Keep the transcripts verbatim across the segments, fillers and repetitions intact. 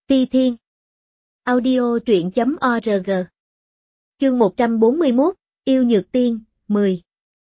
Ti Thiên. Audio truyện chấm org. Chương một trăm bốn mươi mốt, Yêu Nhược Tiên, mười.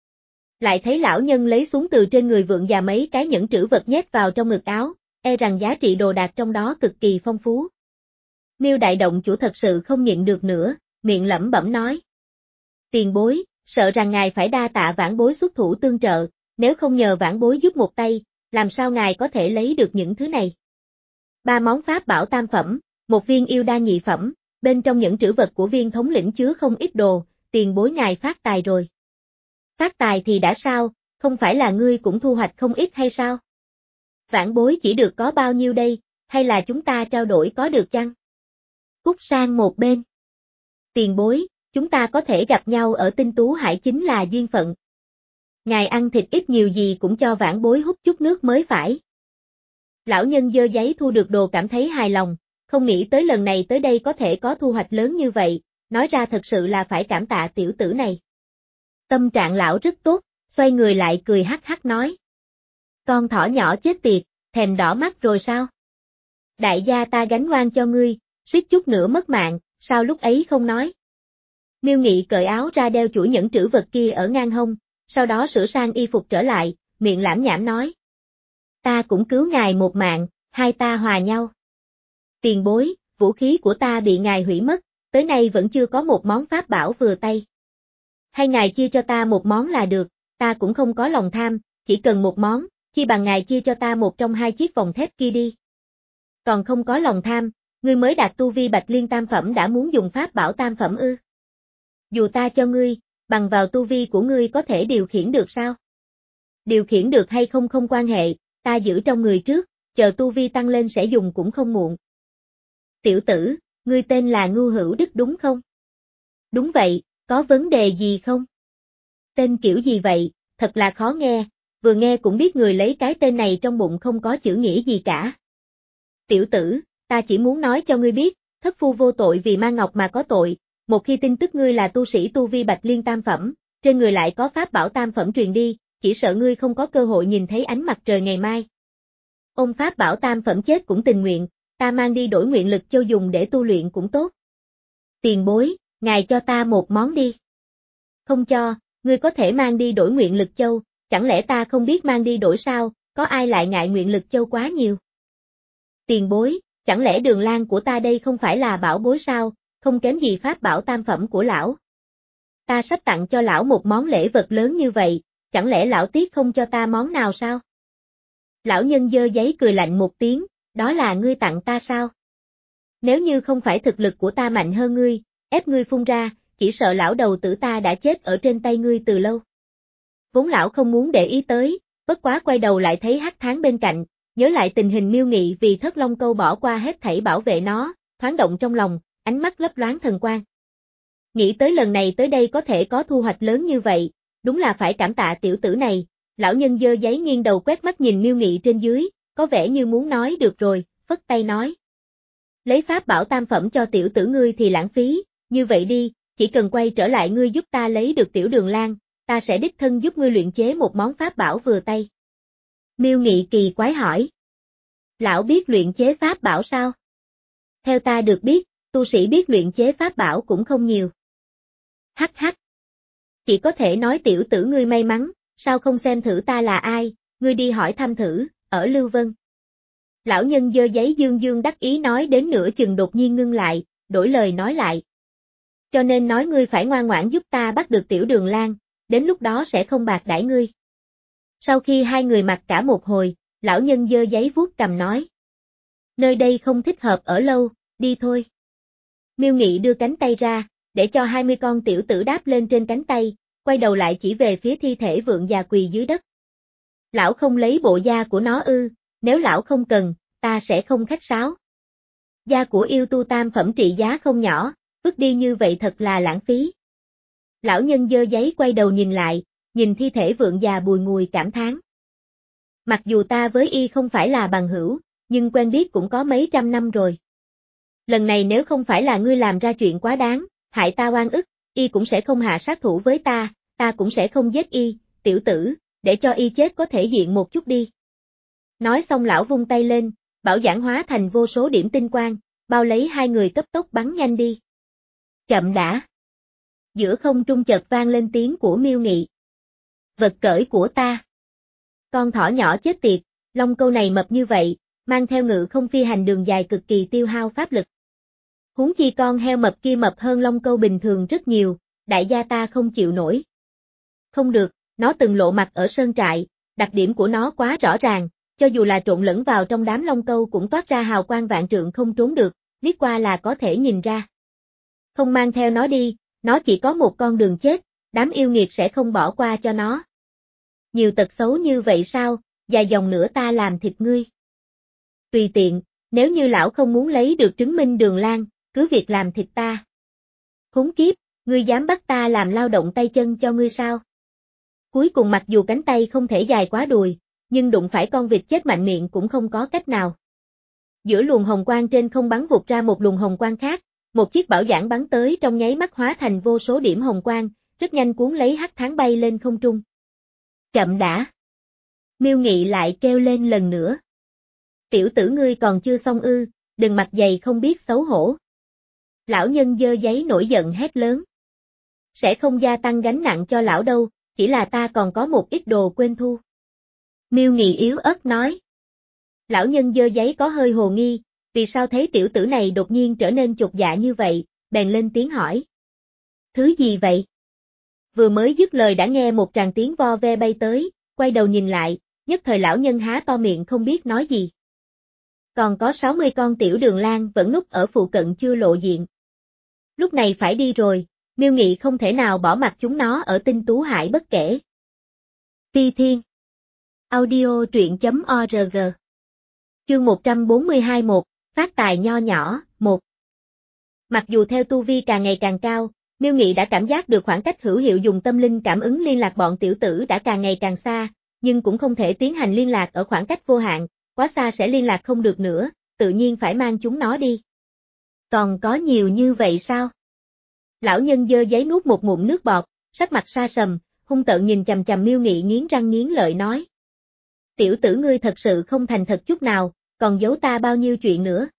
Lại thấy lão nhân lấy xuống từ trên người vượng già mấy cái nhẫn trữ vật nhét vào trong ngực áo, e rằng giá trị đồ đạc trong đó cực kỳ phong phú. Miêu đại động chủ thật sự không nhịn được nữa, miệng lẩm bẩm nói. Tiền bối, sợ rằng ngài phải đa tạ vãn bối xuất thủ tương trợ, nếu không nhờ vãn bối giúp một tay, làm sao ngài có thể lấy được những thứ này. Ba món pháp bảo tam phẩm, một viên yêu đan nhị phẩm, bên trong những trữ vật của viên thống lĩnh chứa không ít đồ, tiền bối ngài phát tài rồi. Phát tài thì đã sao, không phải là ngươi cũng thu hoạch không ít hay sao? Vãn bối chỉ được có bao nhiêu đây, hay là chúng ta trao đổi có được chăng? Cút sang một bên. Tiền bối, chúng ta có thể gặp nhau ở Tinh Tú Hải chính là duyên phận. Ngài ăn thịt ít nhiều gì cũng cho vãn bối hút chút nước mới phải. Lão nhân dơ giấy thu được đồ cảm thấy hài lòng, không nghĩ tới lần này tới đây có thể có thu hoạch lớn như vậy, nói ra thật sự là phải cảm tạ tiểu tử này. Tâm trạng lão rất tốt, xoay người lại cười hắc hắc nói. Con thỏ nhỏ chết tiệt, thèm đỏ mắt rồi sao? Đại gia ta gánh oan cho ngươi, suýt chút nữa mất mạng, sao lúc ấy không nói? Miêu Nghị cởi áo ra đeo chuỗi nhẫn trữ vật kia ở ngang hông, sau đó sửa sang y phục trở lại, miệng lảm nhảm nói. Ta cũng cứu ngài một mạng, hai ta hòa nhau. Tiền bối, vũ khí của ta bị ngài hủy mất, tới nay vẫn chưa có một món pháp bảo vừa tay. Hay ngài chia cho ta một món là được, ta cũng không có lòng tham, chỉ cần một món, chi bằng ngài chia cho ta một trong hai chiếc vòng thép kia đi. Còn không có lòng tham, ngươi mới đạt tu vi Bạch Liên tam phẩm đã muốn dùng pháp bảo tam phẩm ư? Dù ta cho ngươi, bằng vào tu vi của ngươi có thể điều khiển được sao? Điều khiển được hay không không quan hệ, ta giữ trong người trước, chờ tu vi tăng lên sẽ dùng cũng không muộn. Tiểu tử, ngươi tên là Ngưu Hữu Đức đúng không? Đúng vậy, có vấn đề gì không? Tên kiểu gì vậy, thật là khó nghe, vừa nghe cũng biết người lấy cái tên này trong bụng không có chữ nghĩa gì cả. Tiểu tử, ta chỉ muốn nói cho ngươi biết, thất phu vô tội vì ma ngọc mà có tội, một khi tin tức ngươi là tu sĩ tu vi Bạch Liên tam phẩm, trên người lại có pháp bảo tam phẩm truyền đi, chỉ sợ ngươi không có cơ hội nhìn thấy ánh mặt trời ngày mai. Ôm pháp bảo tam phẩm chết cũng tình nguyện, ta mang đi đổi nguyện lực châu dùng để tu luyện cũng tốt. Tiền bối, ngài cho ta một món đi. Không cho, ngươi có thể mang đi đổi nguyện lực châu, chẳng lẽ ta không biết mang đi đổi sao, có ai lại ngại nguyện lực châu quá nhiều. Tiền bối, chẳng lẽ Đường Lan của ta đây không phải là bảo bối sao, không kém gì pháp bảo tam phẩm của lão. Ta sắp tặng cho lão một món lễ vật lớn như vậy, chẳng lẽ lão tiếc không cho ta món nào sao? Lão nhân dơ giấy cười lạnh một tiếng, đó là ngươi tặng ta sao? Nếu như không phải thực lực của ta mạnh hơn ngươi, ép ngươi phun ra, chỉ sợ lão đầu tử ta đã chết ở trên tay ngươi từ lâu. Vốn lão không muốn để ý tới, bất quá quay đầu lại thấy Hắc Tháng bên cạnh, nhớ lại tình hình Miêu Nghị vì Thất Long Câu bỏ qua hết thảy bảo vệ nó, thoáng động trong lòng, ánh mắt lấp loáng thần quang. Nghĩ tới lần này tới đây có thể có thu hoạch lớn như vậy, đúng là phải cảm tạ tiểu tử này. Lão nhân dơ giấy nghiêng đầu quét mắt nhìn Miêu Nghị trên dưới, có vẻ như muốn nói được rồi, phất tay nói. Lấy pháp bảo tam phẩm cho tiểu tử ngươi thì lãng phí, như vậy đi, chỉ cần quay trở lại ngươi giúp ta lấy được tiểu Đường Lan, ta sẽ đích thân giúp ngươi luyện chế một món pháp bảo vừa tay. Miêu Nghị kỳ quái hỏi. Lão biết luyện chế pháp bảo sao? Theo ta được biết, tu sĩ biết luyện chế pháp bảo cũng không nhiều. Hắc hắc. Chỉ có thể nói tiểu tử ngươi may mắn. Sao không xem thử ta là ai, ngươi đi hỏi thăm thử, ở Lưu Vân. Lão nhân dơ giấy dương dương đắc ý nói đến nửa chừng đột nhiên ngưng lại, đổi lời nói lại. Cho nên nói ngươi phải ngoan ngoãn giúp ta bắt được tiểu Đường Lan, đến lúc đó sẽ không bạc đãi ngươi. Sau khi hai người mặc cả một hồi, lão nhân dơ giấy vuốt cằm nói. Nơi đây không thích hợp ở lâu, đi thôi. Miêu Nghị đưa cánh tay ra, để cho hai mươi con tiểu tử đáp lên trên cánh tay. Quay đầu lại chỉ về phía thi thể vượng già quỳ dưới đất. Lão không lấy bộ da của nó ư, nếu lão không cần, ta sẽ không khách sáo. Da của yêu tu tam phẩm trị giá không nhỏ, vứt đi như vậy thật là lãng phí. Lão nhân dơ giấy quay đầu nhìn lại, nhìn thi thể vượng già bùi ngùi cảm thán. Mặc dù ta với y không phải là bằng hữu, nhưng quen biết cũng có mấy trăm năm rồi. Lần này nếu không phải là ngươi làm ra chuyện quá đáng, hại ta oan ức, y cũng sẽ không hạ sát thủ với ta. Ta cũng sẽ không giết y, tiểu tử, để cho y chết có thể diện một chút đi. Nói xong lão vung tay lên, bảo giảng hóa thành vô số điểm tinh quang, bao lấy hai người cấp tốc bắn nhanh đi. Chậm đã. Giữa không trung chợt vang lên tiếng của Miêu Nghị. Vật cởi của ta. Con thỏ nhỏ chết tiệt, long câu này mập như vậy, mang theo ngự không phi hành đường dài cực kỳ tiêu hao pháp lực. Huống chi con heo mập kia mập hơn long câu bình thường rất nhiều, đại gia ta không chịu nổi. Không được, nó từng lộ mặt ở sơn trại, đặc điểm của nó quá rõ ràng, cho dù là trộn lẫn vào trong đám long câu cũng toát ra hào quang vạn trượng không trốn được, liếc qua là có thể nhìn ra. Không mang theo nó đi, nó chỉ có một con đường chết, đám yêu nghiệt sẽ không bỏ qua cho nó. Nhiều tật xấu như vậy sao, dài dòng nữa ta làm thịt ngươi. Tùy tiện, nếu như lão không muốn lấy được chứng minh Đường Lan, cứ việc làm thịt ta. Khốn kiếp, ngươi dám bắt ta làm lao động tay chân cho ngươi sao? Cuối cùng mặc dù cánh tay không thể dài quá đùi, nhưng đụng phải con vịt chết mạnh miệng cũng không có cách nào. Giữa luồng hồng quang trên không bắn vụt ra một luồng hồng quang khác, một chiếc bảo giảng bắn tới trong nháy mắt hóa thành vô số điểm hồng quang, rất nhanh cuốn lấy hắc tháng bay lên không trung. Chậm đã. Miêu Nghị lại kêu lên lần nữa. Tiểu tử ngươi còn chưa xong ư, đừng mặt dày không biết xấu hổ. Lão nhân giơ giấy nổi giận hét lớn. Sẽ không gia tăng gánh nặng cho lão đâu, chỉ là ta còn có một ít đồ quên thu. Miêu Nghị yếu ớt nói. Lão nhân giơ giấy có hơi hồ nghi, vì sao thấy tiểu tử này đột nhiên trở nên chột dạ như vậy, bèn lên tiếng hỏi. Thứ gì vậy? Vừa mới dứt lời đã nghe một tràng tiếng vo ve bay tới, quay đầu nhìn lại, nhất thời lão nhân há to miệng không biết nói gì. Còn có sáu mươi con tiểu Đường Lan vẫn núp ở phụ cận chưa lộ diện. Lúc này phải đi rồi, Miêu Nghị không thể nào bỏ mặc chúng nó ở Tinh Tú Hải bất kể. Phi Thiên Audio truyện chấm org Chương một trăm bốn mươi hai một, phát tài nho nhỏ, một. Mặc dù theo tu vi càng ngày càng cao, Miêu Nghị đã cảm giác được khoảng cách hữu hiệu dùng tâm linh cảm ứng liên lạc bọn tiểu tử đã càng ngày càng xa, nhưng cũng không thể tiến hành liên lạc ở khoảng cách vô hạn, quá xa sẽ liên lạc không được nữa, tự nhiên phải mang chúng nó đi. Còn có nhiều như vậy sao? Lão nhân giơ giấy nuốt một ngụm nước bọt, sắc mặt sa sầm, hung tợn nhìn chằm chằm Miêu Nghị nghiến răng nghiến lợi nói. Tiểu tử ngươi thật sự không thành thật chút nào, còn giấu ta bao nhiêu chuyện nữa.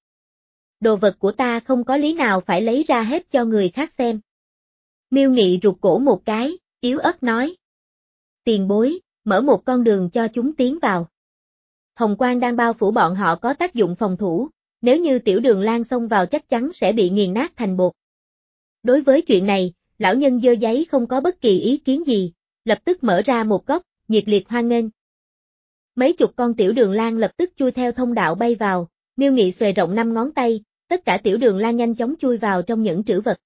Đồ vật của ta không có lý nào phải lấy ra hết cho người khác xem. Miêu Nghị rụt cổ một cái, yếu ớt nói. Tiền bối, mở một con đường cho chúng tiến vào. Hồng quang đang bao phủ bọn họ có tác dụng phòng thủ, nếu như tiểu Đường Lan xông vào chắc chắn sẽ bị nghiền nát thành bột. Đối với chuyện này, lão nhân giơ giấy không có bất kỳ ý kiến gì, lập tức mở ra một góc, nhiệt liệt hoan nghênh. Mấy chục con tiểu Đường Lan lập tức chui theo thông đạo bay vào, Miêu Nghị xòe rộng năm ngón tay, tất cả tiểu Đường Lan nhanh chóng chui vào trong những trữ vật.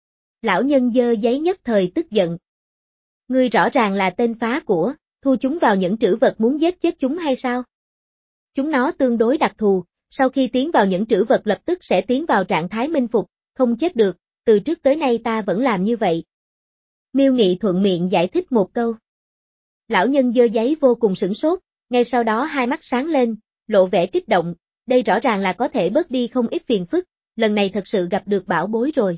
Lão nhân giơ giấy nhất thời tức giận. Ngươi rõ ràng là tên phá của, thu chúng vào những trữ vật muốn giết chết chúng hay sao? Chúng nó tương đối đặc thù, sau khi tiến vào những trữ vật lập tức sẽ tiến vào trạng thái minh phục, không chết được, từ trước tới nay ta vẫn làm như vậy. Miêu Nghị thuận miệng giải thích một câu. Lão nhân giơ giấy vô cùng sửng sốt, ngay sau đó hai mắt sáng lên, lộ vẻ kích động, đây rõ ràng là có thể bớt đi không ít phiền phức, lần này thật sự gặp được bảo bối rồi.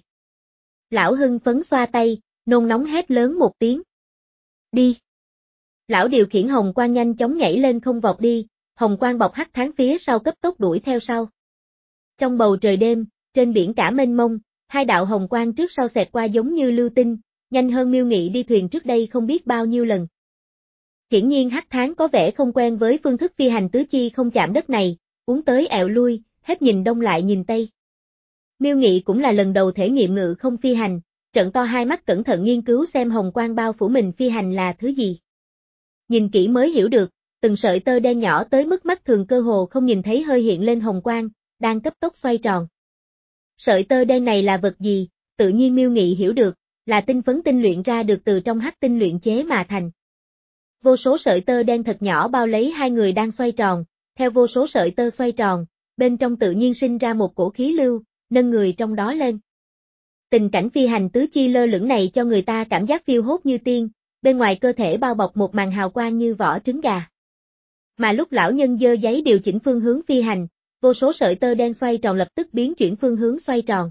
Lão hưng phấn xoa tay, nôn nóng hét lớn một tiếng. Đi. Lão điều khiển hồng quang nhanh chóng nhảy lên không vọt đi, hồng quang bọc hắc tháng phía sau cấp tốc đuổi theo sau. Trong bầu trời đêm, trên biển cả mênh mông, hai đạo hồng quang trước sau xẹt qua giống như lưu tinh, nhanh hơn Miêu Nghị đi thuyền trước đây không biết bao nhiêu lần. Hiển nhiên hắc tháng có vẻ không quen với phương thức phi hành tứ chi không chạm đất này, uốn tới ẹo lui, hết nhìn đông lại nhìn tây. Miêu Nghị cũng là lần đầu thể nghiệm ngự không phi hành, trợn to hai mắt cẩn thận nghiên cứu xem hồng quang bao phủ mình phi hành là thứ gì. Nhìn kỹ mới hiểu được, từng sợi tơ đen nhỏ tới mức mắt thường cơ hồ không nhìn thấy hơi hiện lên hồng quang, đang cấp tốc xoay tròn. Sợi tơ đen này là vật gì, tự nhiên Miêu Nghị hiểu được, là tinh phấn tinh luyện ra được từ trong hắc tinh luyện chế mà thành. Vô số sợi tơ đen thật nhỏ bao lấy hai người đang xoay tròn, theo vô số sợi tơ xoay tròn, bên trong tự nhiên sinh ra một cổ khí lưu, nâng người trong đó lên. Tình cảnh phi hành tứ chi lơ lửng này cho người ta cảm giác phiêu hốt như tiên, bên ngoài cơ thể bao bọc một màn hào quang như vỏ trứng gà. Mà lúc lão nhân giơ giấy điều chỉnh phương hướng phi hành, vô số sợi tơ đen xoay tròn lập tức biến chuyển phương hướng xoay tròn.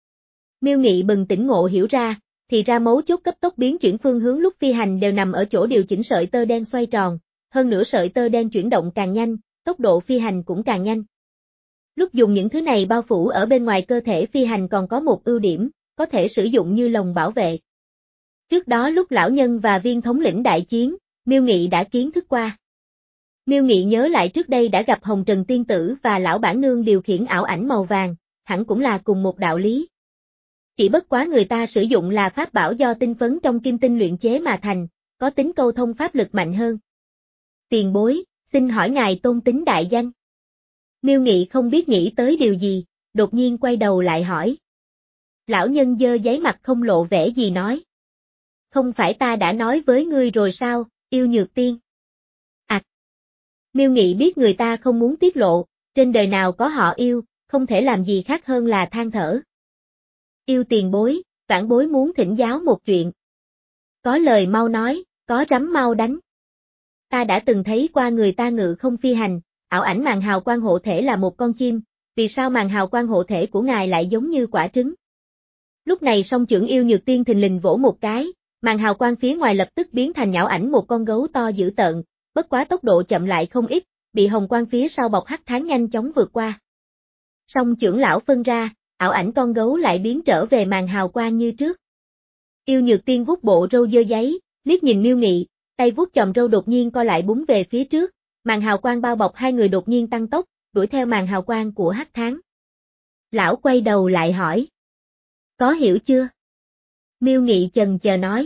Miêu Nghị bừng tỉnh ngộ hiểu ra, thì ra mấu chốt cấp tốc biến chuyển phương hướng lúc phi hành đều nằm ở chỗ điều chỉnh sợi tơ đen xoay tròn, hơn nữa sợi tơ đen chuyển động càng nhanh, tốc độ phi hành cũng càng nhanh. Lúc dùng những thứ này bao phủ ở bên ngoài cơ thể phi hành còn có một ưu điểm, có thể sử dụng như lồng bảo vệ. Trước đó lúc lão nhân và viên thống lĩnh đại chiến, Miêu Nghị đã kiến thức qua. Miêu Nghị nhớ lại trước đây đã gặp Hồng Trần Tiên Tử và lão bản nương điều khiển ảo ảnh màu vàng, hẳn cũng là cùng một đạo lý. Chỉ bất quá người ta sử dụng là pháp bảo do tinh phấn trong kim tinh luyện chế mà thành, có tính câu thông pháp lực mạnh hơn. Tiền bối, xin hỏi ngài tôn tính đại danh. Miêu Nghị không biết nghĩ tới điều gì, đột nhiên quay đầu lại hỏi. Lão nhân dơ giấy mặt không lộ vẻ gì nói. Không phải ta đã nói với ngươi rồi sao, yêu nhược tiên. À. Miêu Nghị biết người ta không muốn tiết lộ, trên đời nào có họ yêu, không thể làm gì khác hơn là than thở. Yêu tiền bối, vãn bối muốn thỉnh giáo một chuyện. Có lời mau nói, có rắm mau đánh. Ta đã từng thấy qua người ta ngự không phi hành, ảo ảnh màn hào quang hộ thể là một con chim, vì sao màn hào quang hộ thể của ngài lại giống như quả trứng? Lúc này song trưởng yêu nhược tiên thình lình vỗ một cái, màn hào quang phía ngoài lập tức biến thành nhão ảnh một con gấu to dữ tợn, bất quá tốc độ chậm lại không ít, bị hồng quang phía sau bọc hắc tháng nhanh chóng vượt qua. Song trưởng lão phân ra, ảo ảnh con gấu lại biến trở về màn hào quang như trước. Yêu nhược tiên vuốt bộ râu dơ giấy, liếc nhìn Miêu Nghị, tay vuốt chòm râu đột nhiên co lại búng về phía trước, màn hào quang bao bọc hai người đột nhiên tăng tốc, đuổi theo màn hào quang của hắc tháng. Lão quay đầu lại hỏi. Có hiểu chưa? Miêu Nghị chần chờ nói.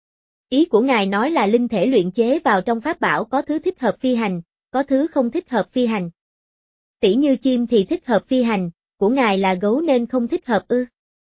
Ý của ngài nói là linh thể luyện chế vào trong pháp bảo có thứ thích hợp phi hành, có thứ không thích hợp phi hành. Tỉ như chim thì thích hợp phi hành, của ngài là gấu nên không thích hợp ư.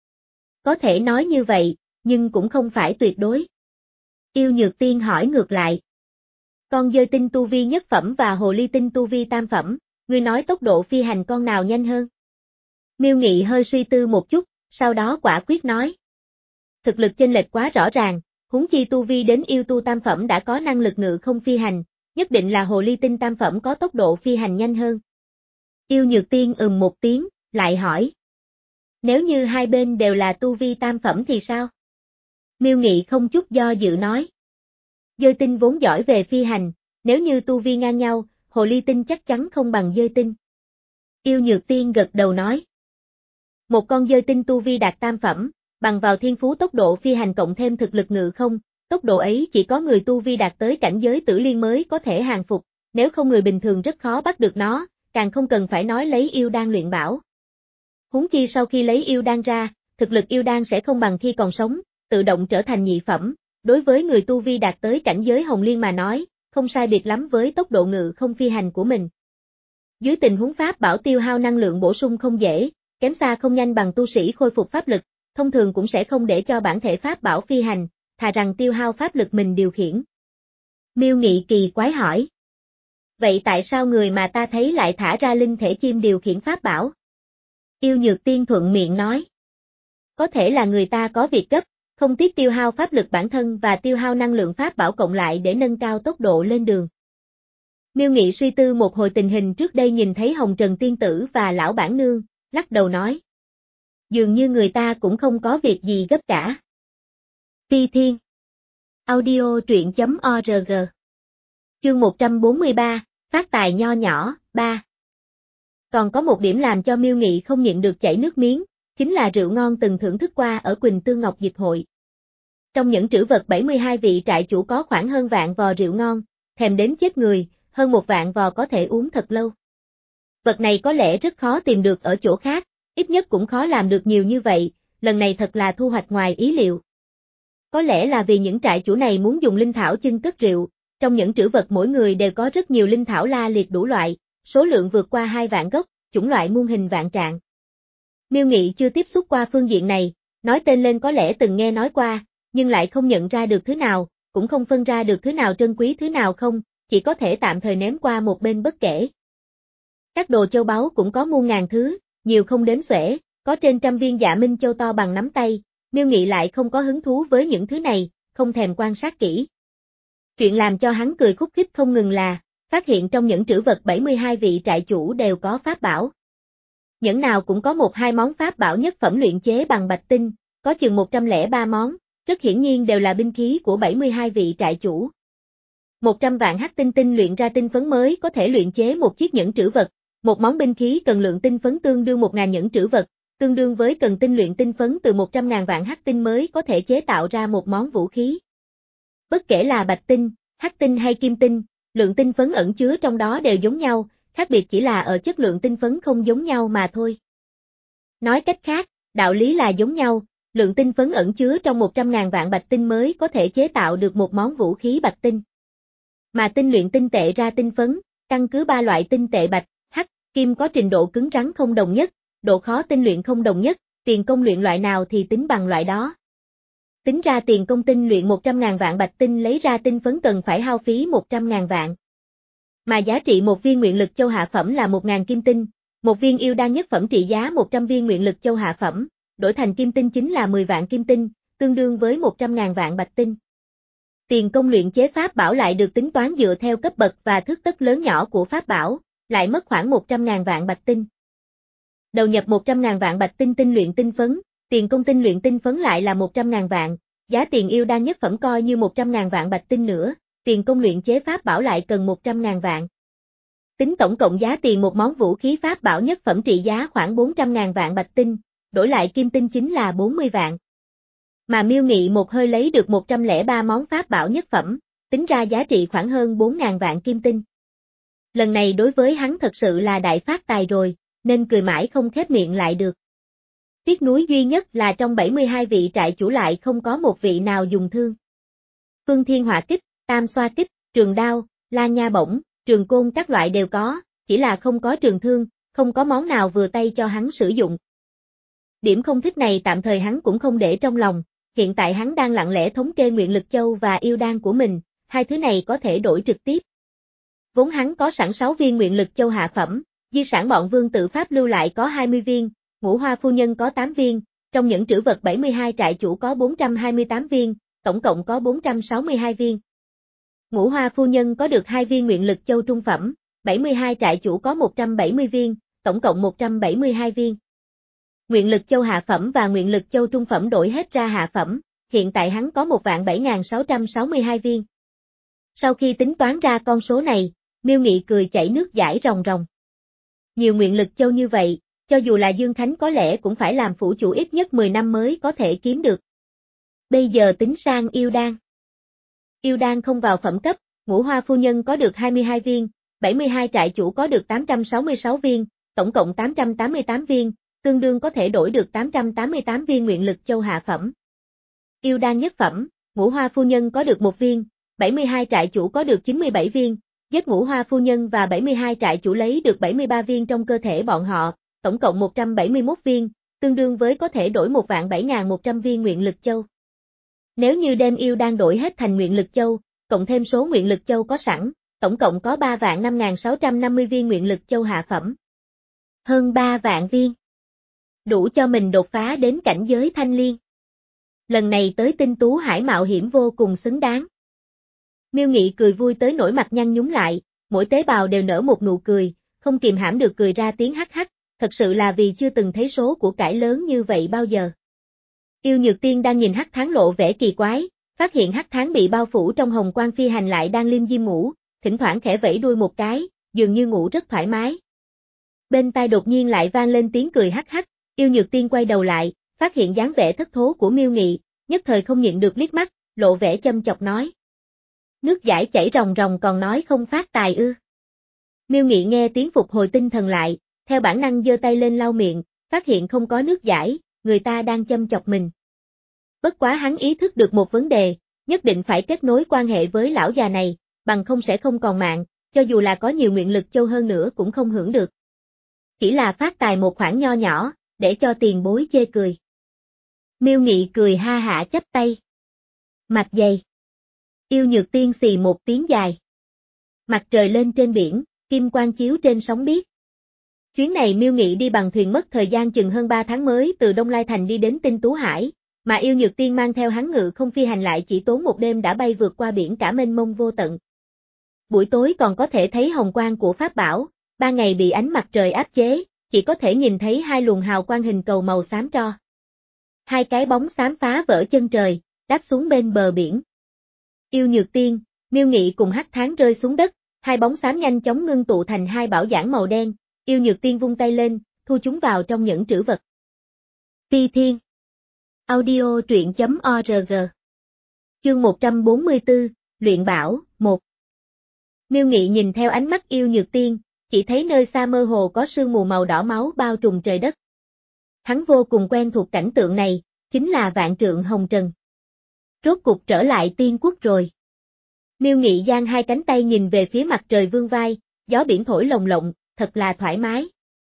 Có thể nói như vậy, nhưng cũng không phải tuyệt đối. Yêu nhược tiên hỏi ngược lại. Con dơi tinh tu vi nhất phẩm và hồ ly tinh tu vi tam phẩm, ngươi nói tốc độ phi hành con nào nhanh hơn? Miêu Nghị hơi suy tư một chút, sau đó quả quyết nói. Thực lực chênh lệch quá rõ ràng, huống chi tu vi đến yêu tu tam phẩm đã có năng lực ngự không phi hành, nhất định là hồ ly tinh tam phẩm có tốc độ phi hành nhanh hơn. Yêu nhược tiên ừm một tiếng, lại hỏi. Nếu như hai bên đều là tu vi tam phẩm thì sao? Miêu Nghị không chút do dự nói. Dơi tinh vốn giỏi về phi hành, nếu như tu vi ngang nhau, hồ ly tinh chắc chắn không bằng dơi tinh. Yêu nhược tiên gật đầu nói. Một con dơi tinh tu vi đạt tam phẩm, bằng vào thiên phú tốc độ phi hành cộng thêm thực lực ngự không, tốc độ ấy chỉ có người tu vi đạt tới cảnh giới tử liên mới có thể hàng phục, nếu không người bình thường rất khó bắt được nó, càng không cần phải nói lấy yêu đan luyện bảo. Huống chi sau khi lấy yêu đan ra, thực lực yêu đan sẽ không bằng khi còn sống, tự động trở thành nhị phẩm, đối với người tu vi đạt tới cảnh giới hồng liên mà nói, không sai biệt lắm với tốc độ ngự không phi hành của mình. Dưới tình huống pháp bảo tiêu hao năng lượng bổ sung không dễ, kém xa không nhanh bằng tu sĩ khôi phục pháp lực, thông thường cũng sẽ không để cho bản thể pháp bảo phi hành, thà rằng tiêu hao pháp lực mình điều khiển. Miêu Nghị kỳ quái hỏi. Vậy tại sao người mà ta thấy lại thả ra linh thể chim điều khiển pháp bảo? Yêu nhược tiên thuận miệng nói. Có thể là người ta có việc gấp, không tiếc tiêu hao pháp lực bản thân và tiêu hao năng lượng pháp bảo cộng lại để nâng cao tốc độ lên đường. Miêu Nghị suy tư một hồi tình hình trước đây nhìn thấy Hồng Trần Tiên Tử và lão bản nương, lắc đầu nói. Dường như người ta cũng không có việc gì gấp cả. Phi Thiên Audio truyện chấm org Chương một trăm bốn mươi ba, phát tài nho nhỏ, ba. Còn có một điểm làm cho Miêu Nghị không nhịn được chảy nước miếng, chính là rượu ngon từng thưởng thức qua ở Quỳnh Tương Ngọc Dịch Hội. Trong những trữ vật bảy mươi hai vị trại chủ có khoảng hơn vạn vò rượu ngon, thèm đến chết người, hơn một vạn vò có thể uống thật lâu. Vật này có lẽ rất khó tìm được ở chỗ khác, ít nhất cũng khó làm được nhiều như vậy, lần này thật là thu hoạch ngoài ý liệu. Có lẽ là vì những trại chủ này muốn dùng linh thảo chưng cất rượu, trong những trữ vật mỗi người đều có rất nhiều linh thảo la liệt đủ loại, số lượng vượt qua hai vạn gốc, chủng loại muôn hình vạn trạng. Miêu Nghị chưa tiếp xúc qua phương diện này, nói tên lên có lẽ từng nghe nói qua, nhưng lại không nhận ra được thứ nào, cũng không phân ra được thứ nào trân quý thứ nào không, chỉ có thể tạm thời ném qua một bên bất kể. Các đồ châu báu cũng có muôn ngàn thứ, nhiều không đếm xuể, có trên trăm viên Dạ Minh Châu to bằng nắm tay, Miêu Nghị lại không có hứng thú với những thứ này, không thèm quan sát kỹ. Chuyện làm cho hắn cười khúc khích không ngừng là, phát hiện trong những trữ vật bảy mươi hai vị trại chủ đều có pháp bảo. Nhẫn nào cũng có một hai món pháp bảo nhất phẩm luyện chế bằng bạch tinh, có chừng một trăm lẻ ba món, rất hiển nhiên đều là binh khí của bảy mươi hai vị trại chủ. một trăm vạn hắc tinh tinh luyện ra tinh phấn mới có thể luyện chế một chiếc nhẫn trữ vật, Một món binh khí cần lượng tinh phấn tương đương một nghìn nhẫn trữ vật, tương đương với cần tinh luyện tinh phấn từ một trăm nghìn vạn hắc tinh mới có thể chế tạo ra một món vũ khí. Bất kể là bạch tinh, hắc tinh hay kim tinh, lượng tinh phấn ẩn chứa trong đó đều giống nhau, khác biệt chỉ là ở chất lượng tinh phấn không giống nhau mà thôi. Nói cách khác, đạo lý là giống nhau, lượng tinh phấn ẩn chứa trong một trăm nghìn vạn bạch tinh mới có thể chế tạo được một món vũ khí bạch tinh. Mà tinh luyện tinh tệ ra tinh phấn, căn cứ ba loại tinh tệ bạch, hắc, kim có trình độ cứng rắn không đồng nhất, độ khó tinh luyện không đồng nhất, tiền công luyện loại nào thì tính bằng loại đó. Tính ra tiền công tinh luyện một trăm nghìn vạn bạch tinh lấy ra tinh phấn cần phải hao phí một trăm nghìn vạn. Mà giá trị một viên nguyện lực châu hạ phẩm là một nghìn kim tinh, một viên yêu đan nhất phẩm trị giá một trăm viên nguyện lực châu hạ phẩm, đổi thành kim tinh chính là mười vạn kim tinh, tương đương với một trăm nghìn vạn bạch tinh. Tiền công luyện chế pháp bảo lại được tính toán dựa theo cấp bậc và thước tất lớn nhỏ của pháp bảo, lại mất khoảng một trăm nghìn vạn bạch tinh. Đầu nhập một trăm nghìn vạn bạch tinh tinh luyện tinh phấn, tiền công tinh luyện tinh phấn lại là một trăm nghìn vạn, giá tiền yêu đan nhất phẩm coi như một trăm nghìn vạn bạch tinh nữa, tiền công luyện chế pháp bảo lại cần một trăm nghìn vạn. Tính tổng cộng giá tiền một món vũ khí pháp bảo nhất phẩm trị giá khoảng bốn trăm nghìn vạn bạch tinh, đổi lại kim tinh chính là bốn mươi vạn. Mà Miêu Nghị một hơi lấy được một trăm lẻ ba món pháp bảo nhất phẩm, tính ra giá trị khoảng hơn bốn nghìn vạn kim tinh. Lần này đối với hắn thật sự là đại phát tài rồi, nên cười mãi không khép miệng lại được. Tiếc nuối duy nhất là trong bảy mươi hai vị trại chủ lại không có một vị nào dùng thương. Phương Thiên Hỏa Kích, Tam Xoa Kích, Trường Đao, La Nha Bổng, Trường Côn các loại đều có, chỉ là không có trường thương, không có món nào vừa tay cho hắn sử dụng. Điểm không thích này tạm thời hắn cũng không để trong lòng, hiện tại hắn đang lặng lẽ thống kê nguyện lực châu và yêu đan của mình, hai thứ này có thể đổi trực tiếp. Vốn hắn có sẵn sáu viên nguyện lực châu hạ phẩm, di sản bọn Vương Tự Pháp lưu lại có hai mươi viên, Ngũ Hoa Phu Nhân có tám viên, trong những trữ vật bảy mươi hai trại chủ có bốn trăm hai mươi tám viên, tổng cộng có bốn trăm sáu mươi hai viên. Ngũ Hoa Phu Nhân có được hai viên nguyện lực châu trung phẩm, bảy mươi hai trại chủ có một trăm bảy mươi viên, tổng cộng một trăm bảy mươi hai viên. Nguyện lực châu hạ phẩm và nguyện lực châu trung phẩm đổi hết ra hạ phẩm, hiện tại hắn có một vạn bảy nghìn sáu trăm sáu mươi hai viên. Sau khi tính toán ra con số này, Miêu Nghị cười chảy nước dãi ròng ròng. Nhiều nguyện lực châu như vậy, cho dù là Dương Khánh có lẽ cũng phải làm phủ chủ ít nhất mười năm mới có thể kiếm được. Bây giờ tính sang yêu đan. Yêu đan không vào phẩm cấp, Ngũ Hoa Phu Nhân có được hai mươi hai viên, bảy mươi hai trại chủ có được tám trăm sáu mươi sáu viên, tổng cộng tám trăm tám mươi tám viên, tương đương có thể đổi được tám trăm tám mươi tám viên nguyện lực châu hạ phẩm. Yêu đan nhất phẩm, Ngũ Hoa Phu Nhân có được một viên, bảy mươi hai trại chủ có được chín mươi bảy viên, giết Ngũ Hoa Phu Nhân và bảy mươi hai trại chủ lấy được bảy mươi ba viên trong cơ thể bọn họ, tổng cộng một trăm bảy mươi mốt viên, tương đương với có thể đổi một vạn bảy nghìn một trăm viên nguyện lực châu. Nếu như đem yêu đan đổi hết thành nguyện lực châu, cộng thêm số nguyện lực châu có sẵn, tổng cộng có ba vạn năm nghìn sáu trăm năm mươi viên nguyện lực châu hạ phẩm. Hơn ba vạn viên. Đủ cho mình đột phá đến cảnh giới thanh liên. Lần này tới Tinh Tú Hải mạo hiểm vô cùng xứng đáng. Miêu Nghị cười vui tới nỗi mặt nhăn nhúm lại, mỗi tế bào đều nở một nụ cười, không kìm hãm được cười ra tiếng hắc hắc, thật sự là vì chưa từng thấy số của cải lớn như vậy bao giờ. Yêu Nhược Tiên đang nhìn Hắc Thán lộ vẻ kỳ quái, phát hiện Hắc Thán bị bao phủ trong hồng quang phi hành lại đang liêm diêm ngủ, thỉnh thoảng khẽ vẫy đuôi một cái, dường như ngủ rất thoải mái. Bên tai đột nhiên lại vang lên tiếng cười hắc hắc, Yêu Nhược Tiên quay đầu lại, phát hiện dáng vẻ thất thố của Miêu Nghị, nhất thời không nhịn được liếc mắt, lộ vẻ châm chọc nói. Nước dãi chảy ròng ròng còn nói không phát tài ư. Miêu Nghị nghe tiếng phục hồi tinh thần lại, theo bản năng giơ tay lên lau miệng, phát hiện không có nước dãi, người ta đang châm chọc mình. Bất quá hắn ý thức được một vấn đề, nhất định phải kết nối quan hệ với lão già này, bằng không sẽ không còn mạng, cho dù là có nhiều nguyện lực châu hơn nữa cũng không hưởng được. Chỉ là phát tài một khoản nho nhỏ, để cho tiền bối chê cười. Miêu Nghị cười ha hả chắp tay. Mặt dày. Yêu Nhược Tiên xì một tiếng dài. Mặt trời lên trên biển, kim quang chiếu trên sóng biếc. Chuyến này Miêu Nghị đi bằng thuyền mất thời gian chừng hơn ba tháng mới từ Đông Lai Thành đi đến Tinh Tú Hải, mà Yêu Nhược Tiên mang theo hắn ngự không phi hành lại chỉ tốn một đêm đã bay vượt qua biển cả mênh mông vô tận. Buổi tối còn có thể thấy hồng quang của pháp bảo, ban ngày bị ánh mặt trời áp chế, chỉ có thể nhìn thấy hai luồng hào quang hình cầu màu xám tro. Hai cái bóng xám phá vỡ chân trời, đáp xuống bên bờ biển. Yêu Nhược Tiên, Miêu Nghị cùng Hắc Thán rơi xuống đất, hai bóng xám nhanh chóng ngưng tụ thành hai bảo giản màu đen, Yêu Nhược Tiên vung tay lên, thu chúng vào trong nhẫn trữ vật. Phi Thiên. Audio truyện chấm org. Chương một trăm bốn mươi tư, Luyện Bảo, một. Miêu Nghị nhìn theo ánh mắt Yêu Nhược Tiên, chỉ thấy nơi xa mơ hồ có sương mù màu đỏ máu bao trùm trời đất. Hắn vô cùng quen thuộc cảnh tượng này, chính là vạn trượng hồng trần. Rốt cục trở lại tiên quốc rồi. Miêu Nghị giang hai cánh tay nhìn về phía mặt trời vương vai, gió biển thổi lồng lộng, thật là thoải mái.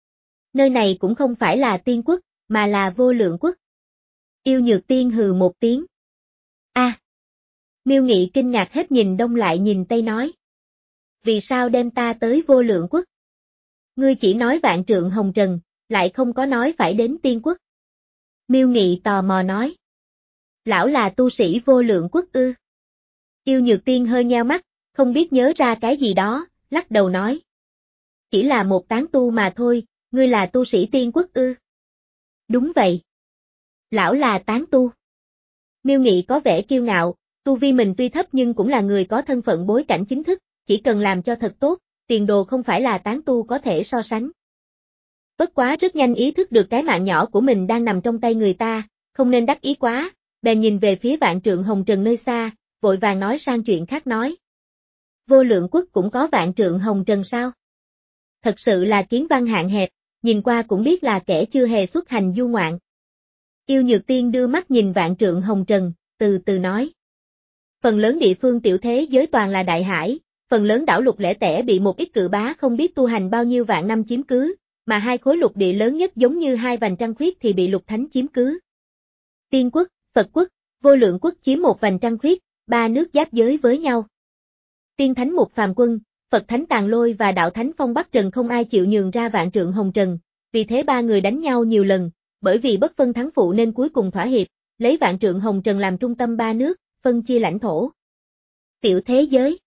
Nơi này cũng không phải là tiên quốc, mà là vô lượng quốc. Yêu Nhược Tiên hừ một tiếng. A. À. Miêu Nghị kinh ngạc hết nhìn đông lại nhìn tây nói. Vì sao đem ta tới vô lượng quốc? Ngươi chỉ nói vạn trượng hồng trần, lại không có nói phải đến tiên quốc. Miêu Nghị tò mò nói. Lão là tu sĩ vô lượng quốc ư? Yêu Nhược Tiên hơi nheo mắt, không biết nhớ ra cái gì đó, lắc đầu nói. Chỉ là một tán tu mà thôi, ngươi là tu sĩ tiên quốc ư? Đúng vậy. Lão là tán tu. Miêu Nghị có vẻ kiêu ngạo, tu vi mình tuy thấp nhưng cũng là người có thân phận bối cảnh chính thức, chỉ cần làm cho thật tốt, tiền đồ không phải là tán tu có thể so sánh. Bất quá rất nhanh ý thức được cái mạng nhỏ của mình đang nằm trong tay người ta, không nên đắc ý quá, bèn nhìn về phía vạn trượng hồng trần nơi xa, vội vàng nói sang chuyện khác nói. Vô lượng quốc cũng có vạn trượng hồng trần sao? Thật sự là kiến văn hạn hẹp, nhìn qua cũng biết là kẻ chưa hề xuất hành du ngoạn. Yêu Nhược Tiên đưa mắt nhìn vạn trượng hồng trần, từ từ nói. Phần lớn địa phương tiểu thế giới toàn là đại hải, phần lớn đảo lục lẻ tẻ bị một ít cự bá không biết tu hành bao nhiêu vạn năm chiếm cứ, mà hai khối lục địa lớn nhất giống như hai vành trăng khuyết thì bị lục thánh chiếm cứ. Tiên quốc, Phật quốc, vô lượng quốc chiếm một vành trăng khuyết, ba nước giáp giới với nhau. Tiên thánh một phàm quân, Phật thánh tàn lôi và đạo thánh phong bắc trần không ai chịu nhường ra vạn trượng hồng trần, vì thế ba người đánh nhau nhiều lần, bởi vì bất phân thắng phụ nên cuối cùng thỏa hiệp, lấy vạn trượng hồng trần làm trung tâm ba nước, phân chia lãnh thổ. Tiểu thế giới.